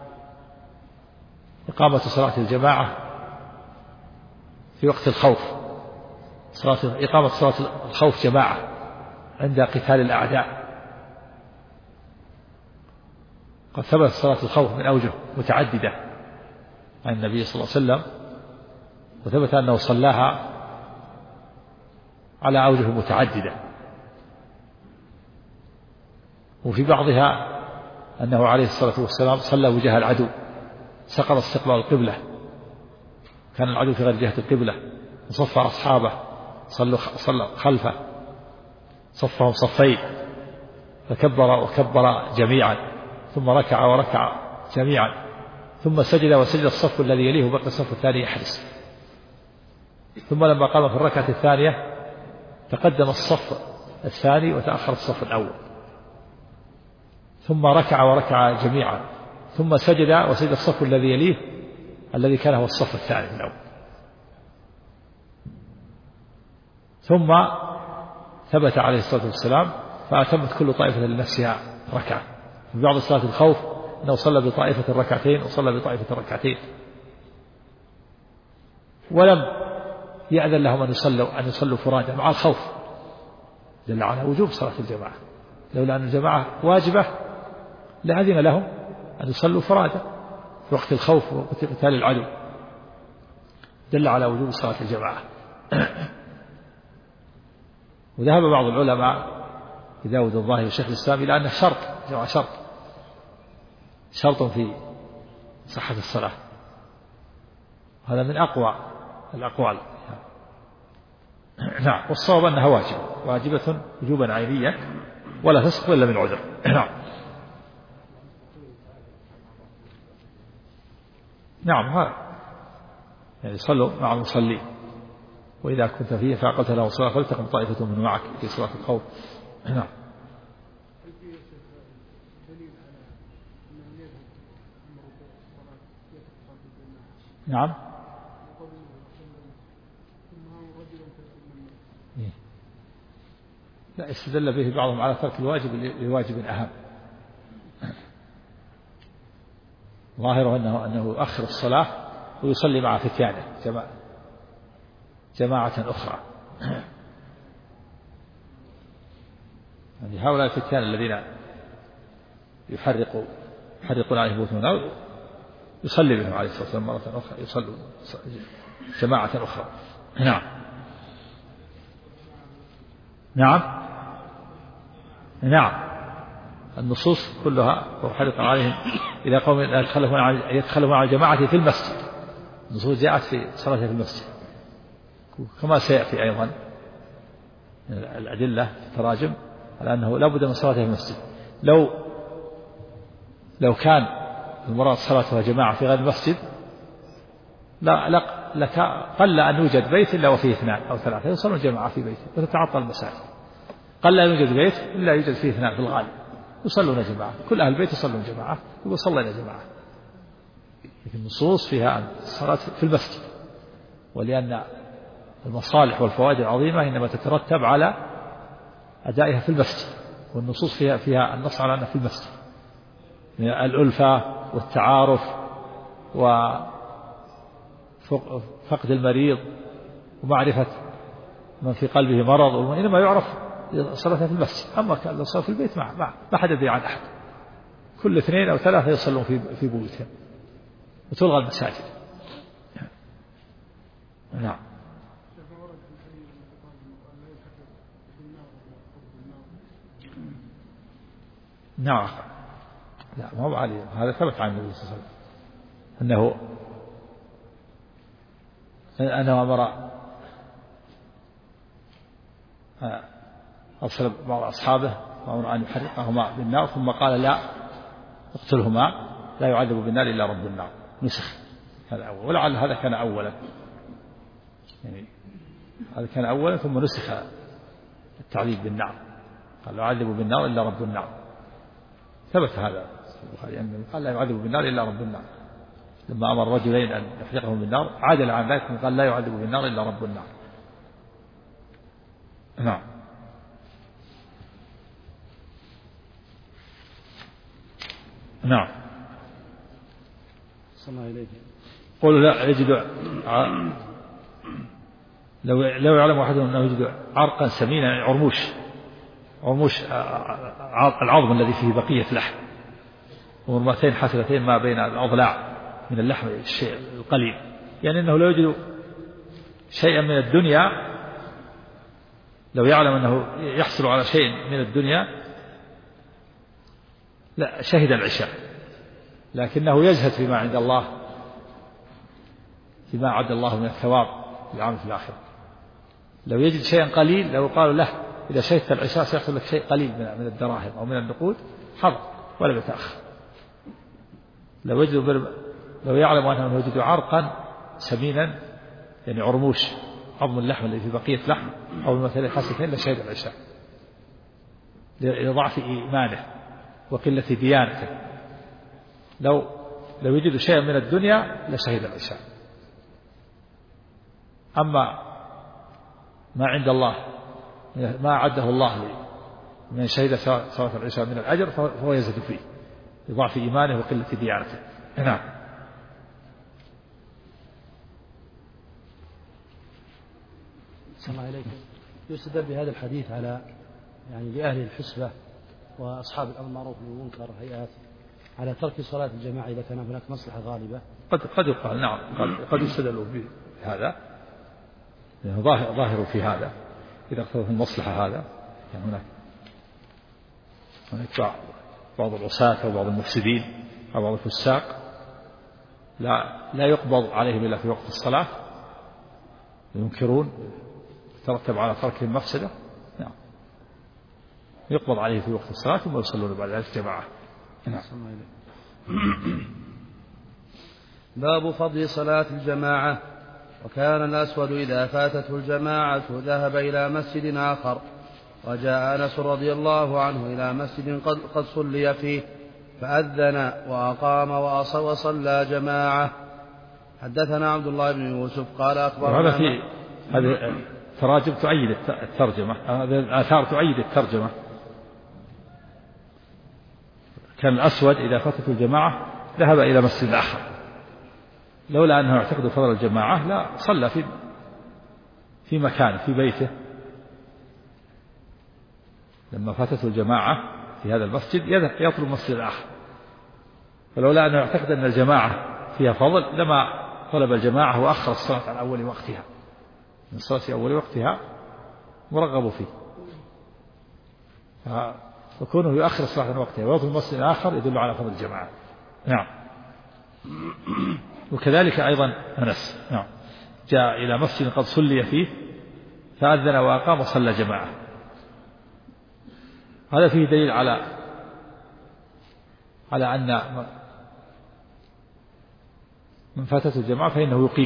إقامة صلاة الجماعة في وقت الخوف، إقامة صلاة الخوف جماعة عند قتال الأعداء. قد ثبت صلاة الخوف من أوجه متعددة عن النبي صلى الله عليه وسلم، وثبت أنه صلاها على أوجه متعددة، وفي بعضها أنه عليه الصلاة والسلام صلى وجه العدو، سقط استقبال القبلة، كان العدو في غير جهة القبلة، وصف أصحابه صلى خلفه، صفهم صفين، فكبر وكبر جميعا، ثم ركع وركع جميعا، ثم سجد وسجد الصف الذي يليه، وبقي الصف الثاني يحرس. ثم لما قام في الركعة الثانية تقدم الصف الثاني وتأخر الصف الأول، ثم ركع وركع جميعا، ثم سجد وسجد الصف الذي يليه الذي كان هو الصف الثاني من الأول. ثم ثبت عليه الصلاة والسلام فأتمت كل طائفة لنفسها ركعة. في بعض صلاة الخوف أنه صلى بطائفة ركعتين وصلى بطائفة ركعتين، ولم يأذن لهم أن يصلوا فرادى مع الخوف، دل على وجوب صلاة الجماعة. لولا أن الجماعة واجبة لأذن لهم أن يصلوا فرادى في وقت الخوف وقتال العدو، دل على وجوب صلاة الجماعة. وذهب بعض العلماء كداود الظاهري وشيخ الإسلام إلى أنه شرط، جماعة شرط في صحة الصلاة. هذا من أقوى الأقوال. نعم. والصواب أنها واجبة وجوبا عينيا ولا تسقط إلا من عذر. نعم هذا يعني صلوا مع المصلين، وإذا كنت فيه فأقلت له صلاة فلتقم طائفة من معك في صلاة الخوف. نعم. نعم. لا، استدل به بعضهم على ترك الواجب لواجب أهم. ظاهره أنه يؤخر الصلاة ويصلي مع فتيانه جماعة أخرى. يعني هؤلاء الفتيان الذين يحرقون عليهم بيوتهم نار يصلي بهم عليه الصلاة والسلام مرة أخرى، يصلوا جماعة أخرى. نعم. نعم. نعم. النصوص كلها وحرق عليهم إلى قوم يتخلفون عن الجماعة في المسجد. النصوص جاءت في صلاة في المسجد، كما سيأتي أيضا الأدلة في التراجم على أنه لا بد من صلاة في المسجد. لو كان المراد صلاتها جماعة في غير المسجد قل أن يوجد بيت إلا وفيه 2 أو 3 يصلون جماعة في بيته وتتعطل المساجد. قل أن يوجد بيت إلا يوجد فيه 2 في الغالب يصلون جماعة، كل أهل البيت يصلون جماعة يقول صلينا جماعة. لكن النصوص فيها الصلاة في المسجد، ولأن المصالح والفوائد العظيمة إنما تترتب على أدائها في المسجد، والنصوص فيها النص على أنه في المسجد، الألفة والتعارف وفقد المريض ومعرفة من في قلبه مرض، وإنما يعرف صلاة في المسجد. أما كان لو صلى في البيت ما حد يدري عن أحد، كل 2 أو 3 يصلون في بيوتهم، وتلغى المساجد. نعم. نعم. لا ما هو علي، هذا ثبت عن النبي صلى الله عليه وسلم أنه أمر أرسل بعض أصحابه وأمر أن يحرقهما بالنار، ثم قال لا اقتلهما لا يعذب بالنار إلا رب النار. نسخ هذا أول، ولعل هذا كان أولا، يعني هذا كان أولا ثم نسخ التعذيب بالنار، قال لا يعذب بالنار إلا رب النار. ثبت هذا في البخاري أنه قال لا يعذب بالنار إلا رب النار، لما أمر رجلين أن يحرقهم بالنار عادل عن ذلك قال لا يعذب بالنار إلا رب النار. نعم. نعم. صلى الله عليه. قولوا لا يجد لو يعلم أحدهم أنه يجد عرقا سمينا، يعني عرموش العظم الذي فيه بقية لحم، ومرمتين حسرتين ما بين الأضلاع من اللحم الشيء القليل، يعني أنه لو يجد شيئا من الدنيا، لو يعلم أنه يحصل على شيء من الدنيا لا شهد العشاء، لكنه يزهد فيما عند الله، فيما أعد الله من الثواب للعمل في الآخرة. لو يجد شيئا قليل، لو قالوا له إذا شهدت العشاء سيحصل لك شيء قليل من الدراهم أو من النقود، حضر ولا يتأخر. لو يعلم أنه يجد عرقا سمينا، يعني عرموش عظم اللحم الذي في بقية لحم أو المثل حسكين، لشهد العشاء لضعف إيمانه وقلة ديانته. لو يجد شيئا من الدنيا لشهد العشاء. أما ما عند الله، ما أعده الله من شهد صلاة العشاء من الأجر، فهو يزهد فيه لضعف إيمانه وقلة ديانته. نعم. صلى الله عليكم. يستدل بهذا الحديث على يعني لأهل الحسبة وأصحاب الأمر بالمعروف والمنكر هيئات على ترك صلاة الجماعة إذا كان هناك مصلحة غالبة. قد يقال نعم، قد يستدل بهذا، يعني ظاهر في هذا إذا اقتضت المصلحة هذا، يعني هناك بعض العصاة أو بعض المفسدين أو بعض الفساق لا يقبض عليهم إلا في وقت الصلاة، ينكرون ترتب على تركهم مفسدة، نعم يقبض عليه في وقت الصلاة ثم يصلون بعد ذلك جماعة. نعم. باب فضل صلاة الجماعة. وكان الأسود إذا فاتته الجماعة ذهب إلى مسجد آخر، وجاء أنس رضي الله عنه إلى مسجد قد صلي فيه فأذن وأقام وصلى جماعة. حدثنا عبد الله بن يوسف قال أخبرنا. هذا في هذه تراجم تؤيد الترجمة، هذه الآثار تؤيد الترجمة. كان الأسود إذا فاتته الجماعة ذهب إلى مسجد آخر، لولا أنه يعتقد فضل الجماعة لا صلى في مكان في بيته. لما فاتته الجماعة في هذا المسجد يطلب مسجد آخر، فلولا أنه يعتقد أن الجماعة فيها فضل لما طلب الجماعة وأخر الصلاة عن أول وقتها، من الصلاة في أول وقتها مرغب فيه، وكونه يؤخر الصلاة عن وقتها ويطلب المسجد الآخر يدل على فضل الجماعة. نعم. وكذلك أيضا أنس نعم جاء إلى مسجد قد صلي فيه فأذن وأقام وصلى جماعة. هذا فيه دليل على أن من فاتته الجماعة فإنه يقيم.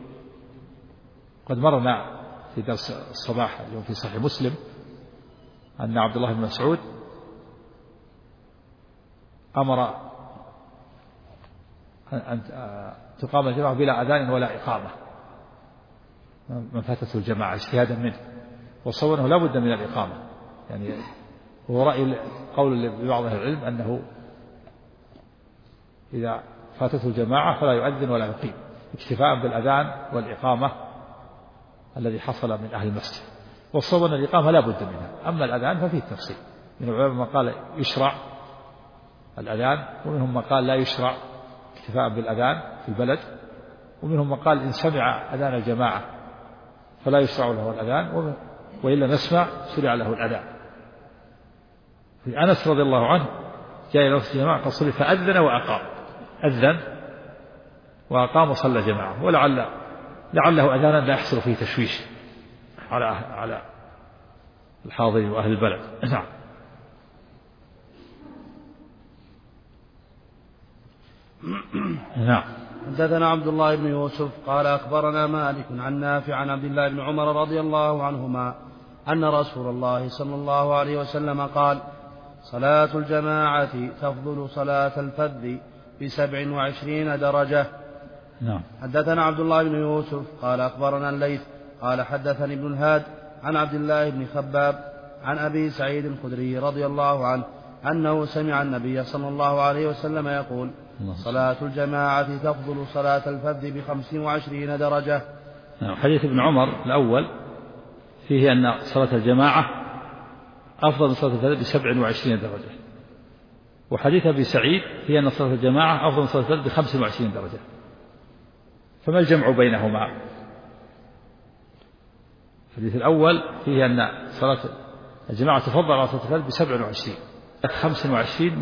قد مرنا في درس الصباح اليوم في صحيح مسلم أن عبد الله بن مسعود أمر أن تقام الجماعة بلا أذان ولا إقامة من فاتته الجماعة اجتهادا منه، وصوره لا بد من الإقامة، يعني وهو رأي قول لبعض أهل العلم أنه إذا فاتته الجماعة فلا يؤذن ولا يقيم اكتفاء بالأذان والإقامة الذي حصل من أهل المسجد. والصواب أن الإقامة لا بد منها، أما الأذان ففيه تفصيل، من العلماء من قال يشرع الأذان، ومنهم من قال لا يشرع اكتفاء بالأذان في البلد، ومنهم من قال إن سمع أذان الجماعة فلا يشرع له الأذان، وإلا نسمع شرع له الأذان. في أنس رضي الله عنه جاء إلى مسجد الجماعة قصر فأذن وأقام، أذن وأقام وصلى جماعة، لعله أذانا لا يحصل فيه تشويش على الحاضرين وأهل البلد. نعم. حدثنا عبد الله بن يوسف قال أخبرنا مالك عن نافع عن عبد الله بن عمر رضي الله عنهما أن رسول الله صلى الله عليه وسلم قال: صلاة الجماعة تفضل صلاة الفذ ب27 درجة. نعم. حدثنا عبد الله بن يوسف قال أخبرنا الليث قال حدثني ابن الهاد عن عبد الله بن خباب عن أبي سعيد الخدري رضي الله عنه أنه سمع النبي صلى الله عليه وسلم يقول: صلاة الجماعة تفضل صلاة الفذ ب25 درجة. حديث ابن عمر الأول فيه أن صلاة الجماعة أفضل من صلاة الفذ ب27 درجة، وحديث أبي سعيد فيه أن صلاة الجماعة أفضل من صلاة الفذ ب25 درجة، فما الجمع بينهما؟ الحديث الأول فيه أن صلاة الجماعة تفضل على صلاة الفذ ب27، 25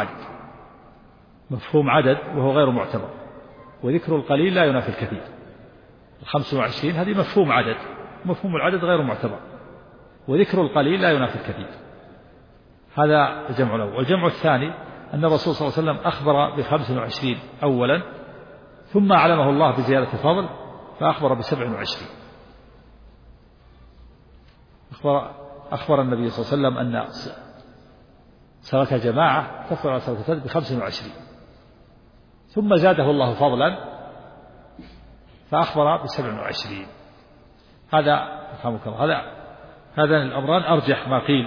مفهوم عدد وهو غير معتبر، وذكر القليل لا ينافي الكثير. 25 هذه مفهوم عدد، مفهوم العدد غير معتبر، وذكر القليل لا ينافي الكثير. هذا الجمع الأول. والجمع الثاني أن الرسول صلى الله عليه وسلم أخبر ب25 أولا، ثم أعلمه الله بزيادة الفضل فأخبر ب27. أخبر النبي صلى الله عليه وسلم أن صلاة الجماعة تفضل على صلاة الفذ ب25، ثم زاده الله فضلا فأخبر ب27. هذا رحمك الله، هذا الأمران أرجح ما قيل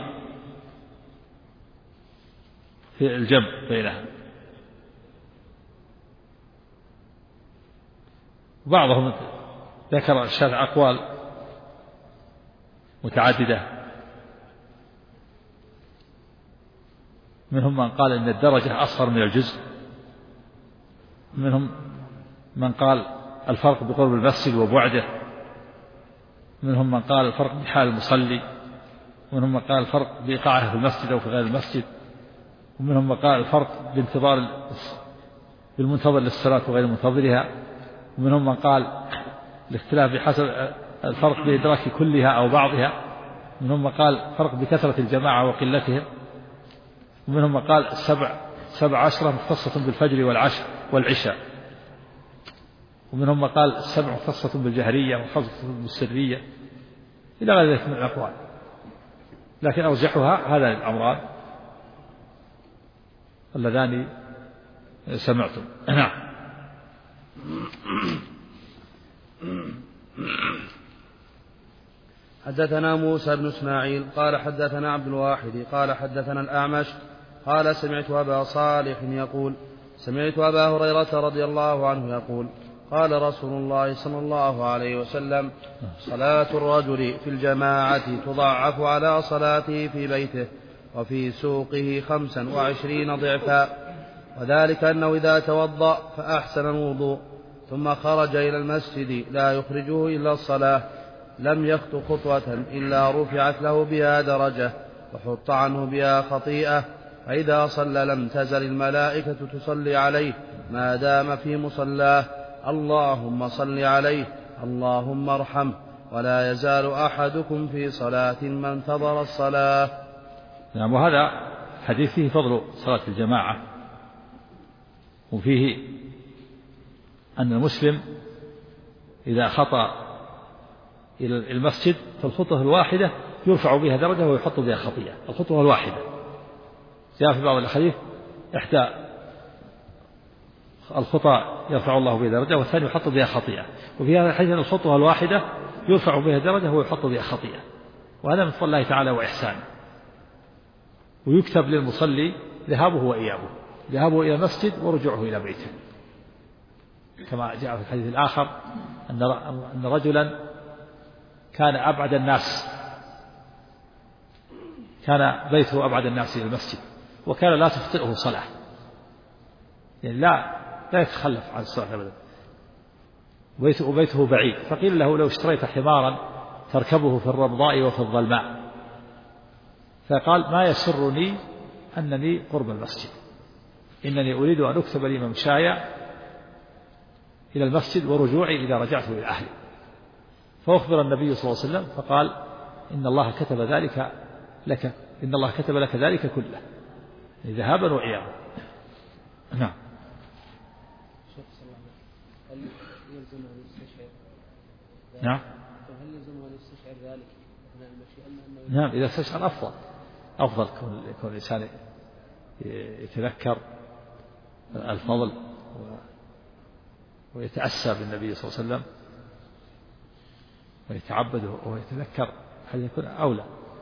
في الجمع بينها. بعضهم ذكر الشافعي أقوال متعددة، منهم من قال إن الدرجة أصغر من الجزء، منهم من قال الفرق بقرب المسجد وبعده، منهم من قال الفرق بحال المصلي، ومنهم من قال الفرق بإيقاعه في المسجد أو في غير المسجد، ومنهم من قال الفرق بالمنتظر للصلاة وغير منتظرها، ومنهم من قال الاختلاف بحسب الفرق بإدراك كلها أو بعضها، ومنهم من قال فرق بكثرة الجماعة وقلتهم، ومنهم من قال 17 مختصة بالفجر والعشاء، ومنهم من قال 7 مختصة بالجهرية وخاصة بالسرية، إلى غير ذلك من الأقوال، لكن أرجحها هذا الأمران اللذان سمعتم. نعم. حدثنا موسى بن إسماعيل قال حدثنا عبد الواحد قال حدثنا الأعمش قال سمعت أبا صالح يقول سمعت أبا هريرة رضي الله عنه يقول قال رسول الله صلى الله عليه وسلم: صلاة الرجل في الجماعة تضاعف على صلاته في بيته وفي سوقه 25 ضعفا، وذلك أنه إذا توضأ فأحسن الوضوء ثم خرج إلى المسجد لا يخرجه إلا الصلاة لم يخط خطوة إلا رفعت له بها درجة وحط عنه بها خطيئة، فإذا صلى لم تزل الملائكة تصلي عليه ما دام في مصلاه: اللهم صل عليه اللهم ارحمه، ولا يزال أحدكم في صلاة ما انتظر الصلاة. نعم. وهذا حديث فيه فضل صلاة الجماعة، وفيه أن المسلم إذا خطأ إلى المسجد فالخطوة الواحدة يرفع بها درجة ويحط بها خطيئة. الخطوة الواحدة جاء في بعض الحديث إحدى الخطأ يرفع الله بها درجة والثاني يحط بها خطيئة، وفي هذا الحديث الخطوة الواحدة يرفع بها درجة ويحط بها خطيئة، وهذا من فضل الله تعالى وإحسانه. ويكتب للمصلي ذهابه وإيابه، ذهابه إلى المسجد ورجوعه إلى بيته، كما جاء في الحديث الآخر أن رجلا كان أبعد الناس، كان بيته أبعد الناس إلى المسجد، وكان لا تخطئه صلاة، يعني لا يتخلف عن الصلاة أبدا، وبيته بعيد. فقيل له لو اشتريت حمارا تركبه في الرمضاء وفي الظلماء، فقال ما يسرني أنني قرب المسجد، إنني أريد أن أكتب لي ممشاي إلى المسجد ورجوعي إذا رجعت إلى أهلي. فأخبر النبي صلى الله عليه وسلم فقال إن الله كتب ذلك لك، إن الله كتب لك ذلك كله ذهابا وإيابا. نعم. هل يلزم أن يستشعر؟ نعم. هل يلزم أن يستشعر ذلك أثناء المشي؟ نعم، إذا استشعر أفضل يكون الإنسان يتذكر الفضل ويتأسى بالنبي صلى الله عليه وسلم ويتعبد وهو يتذكر، هذا يكون أولى.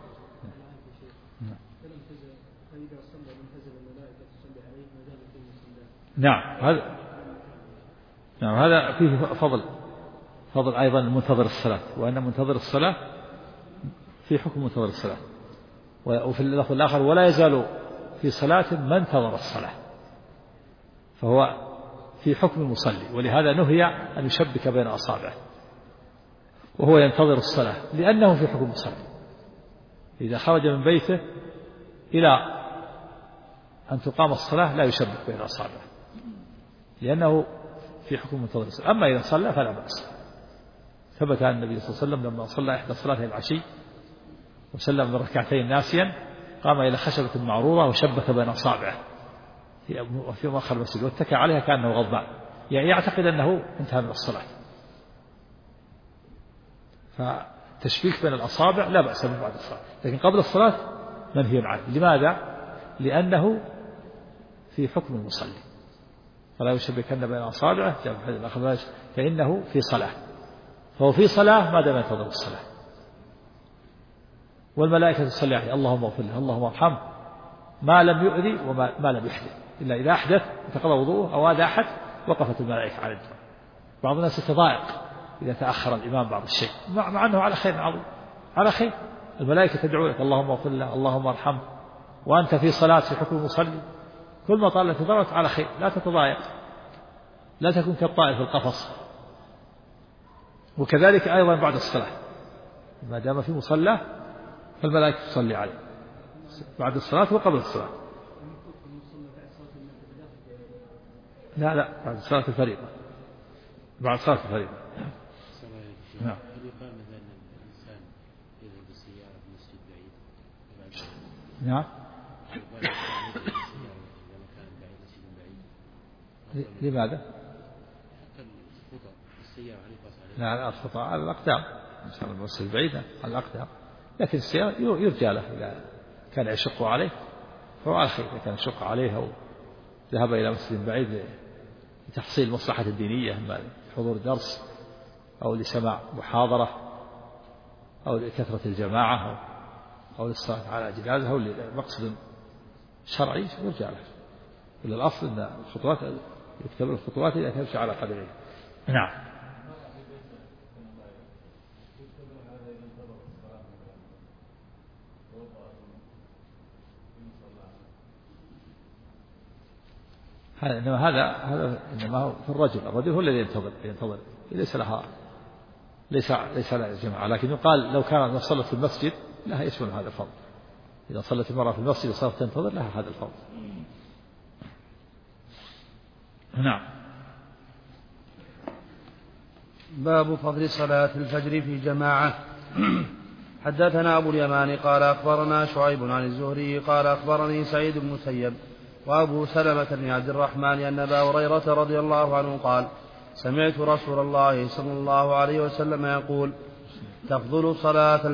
نعم هذا فيه فضل أيضا منتظر الصلاة، وأن منتظر الصلاة في حكم منتظر الصلاة. وفي اللفظ الآخر ولا يزال في صلاة من انتظر الصلاة، فهو في حكم المصلي، ولهذا نهي أن يشبك بين أصابعه وهو ينتظر الصلاة، لأنه في حكم المصلي. إذا خرج من بيته إلى أن تقام الصلاة لا يشبك بين أصابعه، لأنه في حكم منتظر الصلاة. أما إذا صلى فلا بأس. ثبت عن النبي صلى الله عليه وسلم لما صلى إحدى صلاته العشي وسلم من ركعتين ناسيا قام إلى خشبة معروضة وشبك بين أصابعه في مؤخر المسجد واتكى عليها كأنه غضبان، يعني يعتقد أنه انتهى من الصلاة. فتشبيك بين الأصابع لا بأس به بعد الصلاة، لكن قبل الصلاة منهي عنه. لماذا؟ لأنه في حكم المصلي، فلا يشبكن بين أصابعه فإنه في صلاة، فهو في صلاة ما دام ينتظر الصلاة. والملائكة تصلي عليه اللهم اغفر له اللهم ارحمه ما لم يؤذي وما لم يحدث، إلا إذا أحدث انتقض وضوءه أو هذا أحد وقفت الملائكة على الدعاء. بعض الناس يتضايق إذا تأخر الإمام بعض الشيء، مع أنه على خير عظيم، على خير. الملائكة تدعو لك اللهم اغفر له اللهم ارحمه وأنت في صلاة في حكم المصلي، كل ما طال انتظارك على خير، لا تتضايق، لا تكون كالطائر في القفص. وكذلك أيضا بعد الصلاة ما دام في مصلى فالملائكة تصلي عليه بعد الصلاة وقبل الصلاة. لا بعد صلاة الفريضة، بعد صلاة الفريضة. نعم. نعم. لماذا؟ لا الخطأ على الأقدام، إن شاء الله المسجد بعيدة على الأقدام، لكن السيارة يرجى له إذا كان يشق عليه فهو على خير. إذا كان يشق عليه أو ذهب إلى مسجد بعيد لتحصيل مصلحة الدينية، إما حضور درس أو لسماع محاضرة أو لكثرة الجماعة أو للصلاة على جنازة أو لمقصد شرعي يرجى له. إلا الأصل أن الخطوات يكتب الخطوات إذا تمشي على قدمين. نعم. إنما هو في الرجل هو الذي ينتظر ليس لها جماعة. لكن يقال لو كانت صلت في المسجد لها يشمل هذا الفضل، إذا صلت المرأة في المسجد وصارت تنتظر لها هذا الفضل. نعم. باب فضل صلاة الفجر في جماعة. حدثنا أبو اليمان قال أخبرنا شعيب عن الزهري قال أخبرني سعيد بن المسيب وأبو سلمة بن عبد الرحمن أن أبا هريرة رضي الله عنه قال سمعت رسول الله صلى الله عليه وسلم يقول تفضل صلاة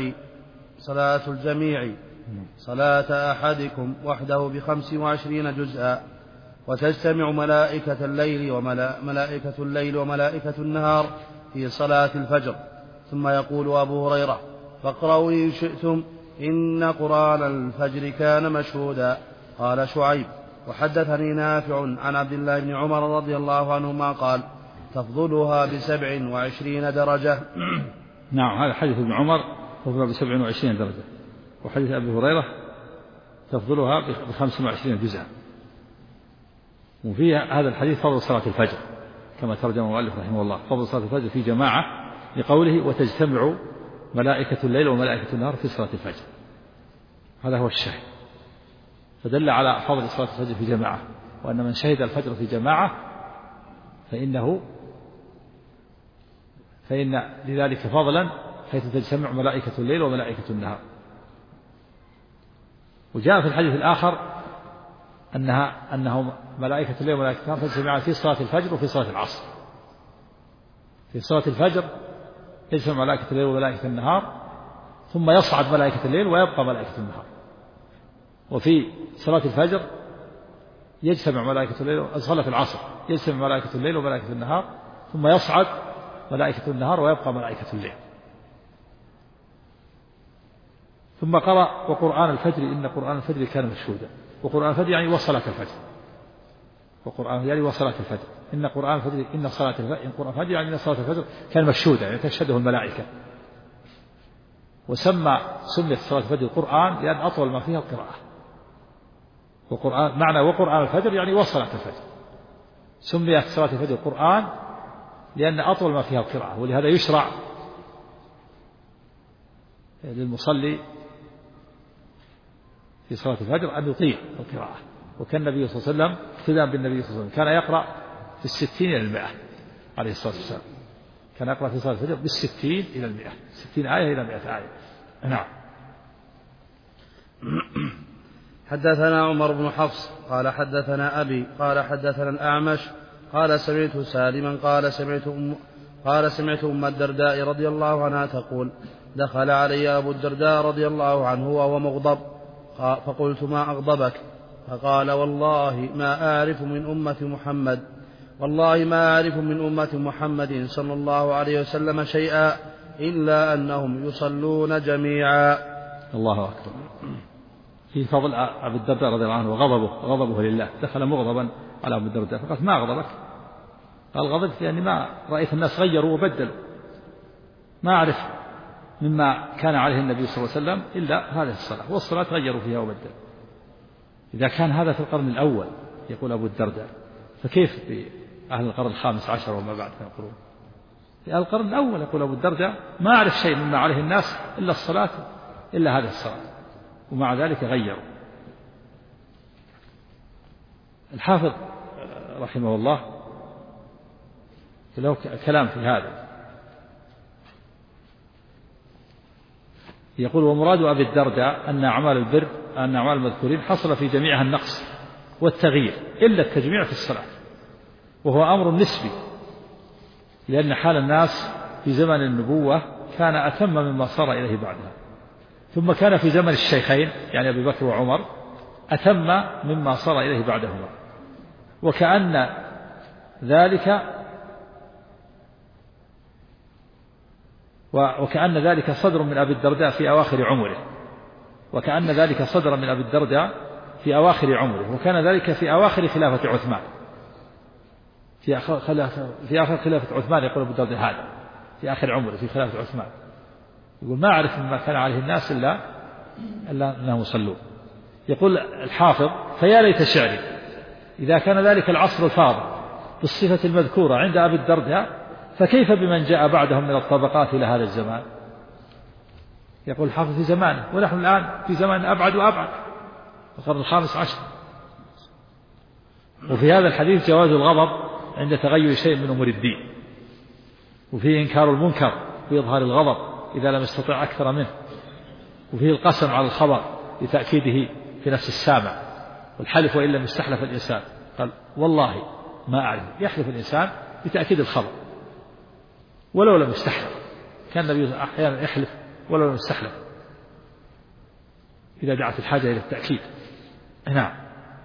الجميع صلاة أحدكم وحده ب25 جزءا، وتجتمع ملائكة الليل وملائكة النهار في صلاة الفجر. ثم يقول أبو هريرة فاقرأوا إن شئتم إن قرآن الفجر كان مشهودا. قال شعيب وحدثني نافع عن عبد الله بن عمر رضي الله عنهما قال تفضلها ب27 درجة. نعم، هذا حديث ابن عمر تفضلها ب27 درجة، وحديث أبي هريرة تفضلها ب25 جزءا. وفي هذا الحديث فضل صلاة الفجر كما ترجم المؤلف رحمه الله، فضل صلاة الفجر في جماعة لقوله وتجتمع ملائكة الليل وملائكة النهار في صلاة الفجر، هذا هو الشاهد، فدل على فضل صلاة الفجر في جماعة، وأن من شهد الفجر في جماعة فإن لذلك فضلا حيث تجتمع ملائكة الليل وملائكة النهار. وجاء في الحديث الآخر أنه ملائكة الليل وملائكة النهار تجتمعان في صلاة الفجر وفي صلاة العصر. في صلاة الفجر يجتمع ملائكة الليل وملائكة النهار، ثم يصعد ملائكة الليل ويبقى ملائكة النهار. وفي صلاة الفجر يجتمع ملائكة الليل، صلاة العصر يجتمع ملائكة الليل وملائكة النهار، ثم يصعد ملائكة النهار ويبقى ملائكة الليل. ثم قرأ وقرآن الفجر إن قرآن الفجر كان مشهودا. وقرآن الفجر يعني وصلاة الفجر، وقرآن يعني وصلاة الفجر. إن قرآن الفجر إن صلاة الفجر، إن قرآن الفجر يعني إن صلاة الفجر كان مشهودا، يعني تشهده الملائكة. سميت صلاة الفجر القرآن لأن أطول ما فيها القراءة. وقرآن معنى وقرآن الفجر يعني وصلاة الفجر. سميت صلاة الفجر القرآن لأن أطول ما فيها القراءة، ولهذا يشرع للمصلي في صلاة الفجر أن يطيل القراءة. وكان النبي صلى الله عليه وسلم اقتداء بالنبي صلى الله عليه وسلم كان يقرأ في 60 إلى 100 عليه الصلاة والسلام، كان يقرأ في صلاة الفجر 60 إلى 100، 60 آية إلى 100 آية. نعم. حدثنا عمر بن حفص قال حدثنا أبي قال حدثنا الأعمش قال سمعت سالما قال سمعت أم الدرداء رضي الله عنها تقول دخل علي أبو الدرداء رضي الله عنه وهو مغضب، فقلت ما أغضبك؟ فقال والله ما أعرف من أمة محمد صلى الله عليه وسلم شيئا إلا أنهم يصلون جميعا. الله أكبر. في فضل أبي الدرداء رضي الله عنه وغضبه لله. دخل مغضبا على أبو الدرداء فقال ما أغضبك؟ قال غضبت لأني ما رأيت الناس غيروا وبدلوا، ما أعرف مما كان عليه النبي صلى الله عليه وسلم إلا هذه الصلاة، والصلاة غيروا فيها وبدلوا. إذا كان هذا في القرن الأول يقول أبو الدرداء، فكيف بأهل القرن الخامس عشر وما بعد يقولون؟ في أهل القرن الأول يقول أبو الدرداء ما أعرف شيء مما عليه الناس إلا الصلاة، إلا هذه الصلاة، ومع ذلك غيروا. الحافظ رحمه الله له كلام في هذا، يقول ومراد أبي الدرداء أن أعمال المذكورين حصل في جميعها النقص والتغيير إلا التجميع في الصلاة، وهو أمر نسبي، لأن حال الناس في زمن النبوة كان أتم مما صار إليه بعدها، ثم كان في زمن الشيخين يعني أبي بكر وعمر أتم مما صار إليه بعدهما، وكأن ذلك صدر من أبي الدرداء في أواخر عمره، وكان ذلك في أواخر خلافة عثمان، في آخر خلافة عثمان. يقول أبو الدرداء هذا في آخر عمره في خلافة عثمان، يقول ما أعرف مما كان عليه الناس إلا أنهم يصلون. يقول الحافظ فيا ليت شعري إذا كان ذلك العصر الفاضل بالصفة المذكورة عند أبي الدرداء، فكيف بمن جاء بعدهم من الطبقات إلى هذا الزمان؟ يقول الحافظ في زمانه، ونحن الآن في زمان أبعد وأبعد، القرن الخامس عشر. وفي هذا الحديث جواز الغضب عند تغير شيء من أمور الدين، وفيه إنكار المنكر وإظهار الغضب إذا لم يستطع أكثر منه، وفيه القسم على الخبر لتأكيده في نفس السامع، والحلف وإن لم يستحلف الإنسان. قال والله ما أعرف، يحلف الإنسان لتأكيد الخبر ولو لم يستحلف. كان النبي أحيانا يحلف ولو لم يستحلف إذا دعت الحاجة إلى التأكيد. نعم.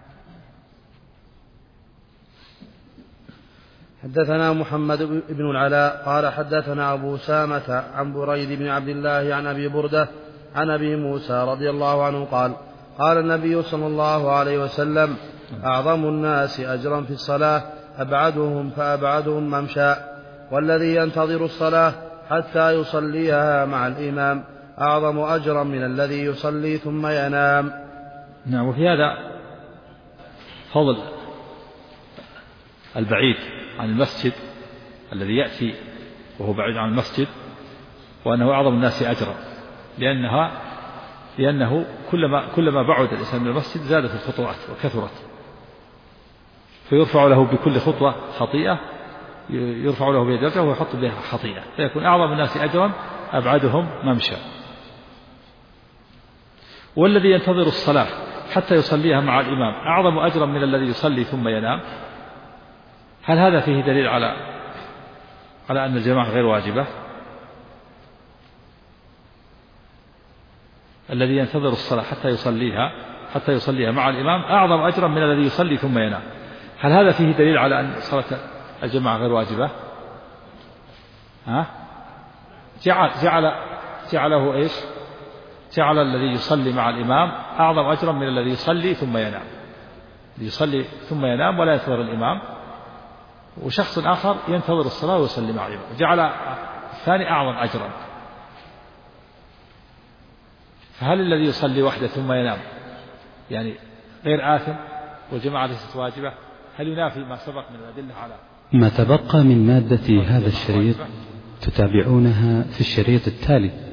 حدثنا محمد بن العلاء قال حدثنا أبو سامة عن بريد بن عبد الله عن أبي بردة عن أبي موسى رضي الله عنه قال قال النبي صلى الله عليه وسلم أعظم الناس أجرا في الصلاة أبعدهم فأبعدهم ممشى، والذي ينتظر الصلاة حتى يصليها مع الإمام أعظم أجرا من الذي يصلي ثم ينام. نعم. وفي هذا فضل البعيد عن المسجد الذي يأتي وهو بعيد عن المسجد، وأنه أعظم الناس أجرا، لأنه كلما بعد الإنسان من المسجد زادت الخطوات وكثرت، فيرفع له بكل خطوة خطيئة، يرفع له بها درجة ويحط بها خطيئة، فيكون أعظم الناس أجرا أبعدهم ممشى. والذي ينتظر الصلاة حتى يصليها مع الإمام أعظم أجرا من الذي يصلي ثم ينام. هل هذا فيه دليل على أن الجماعة غير واجبة؟ الذي ينتظر الصلاة حتى يصليها مع الإمام أعظم أجرا من الذي يصلي ثم ينام. هل هذا فيه دليل على أن صلاة الجماعة غير واجبة؟ جعله إيش؟ جعل الذي يصلي مع الإمام أعظم أجرا من الذي يصلي ثم ينام، يصلي ثم ينام ولا ينتظر الإمام، وشخص آخر ينتظر الصلاة ويصلي مع الإمام، جعل الثاني أعظم أجرا. فهل الذي يصلي وحده ثم ينام يعني غير آثم والجماعة ليست واجبة؟ هل ينافي ما سبق من الأدلة على ما تبقى من مادة هذا الشريط تتابعونها في الشريط التالي.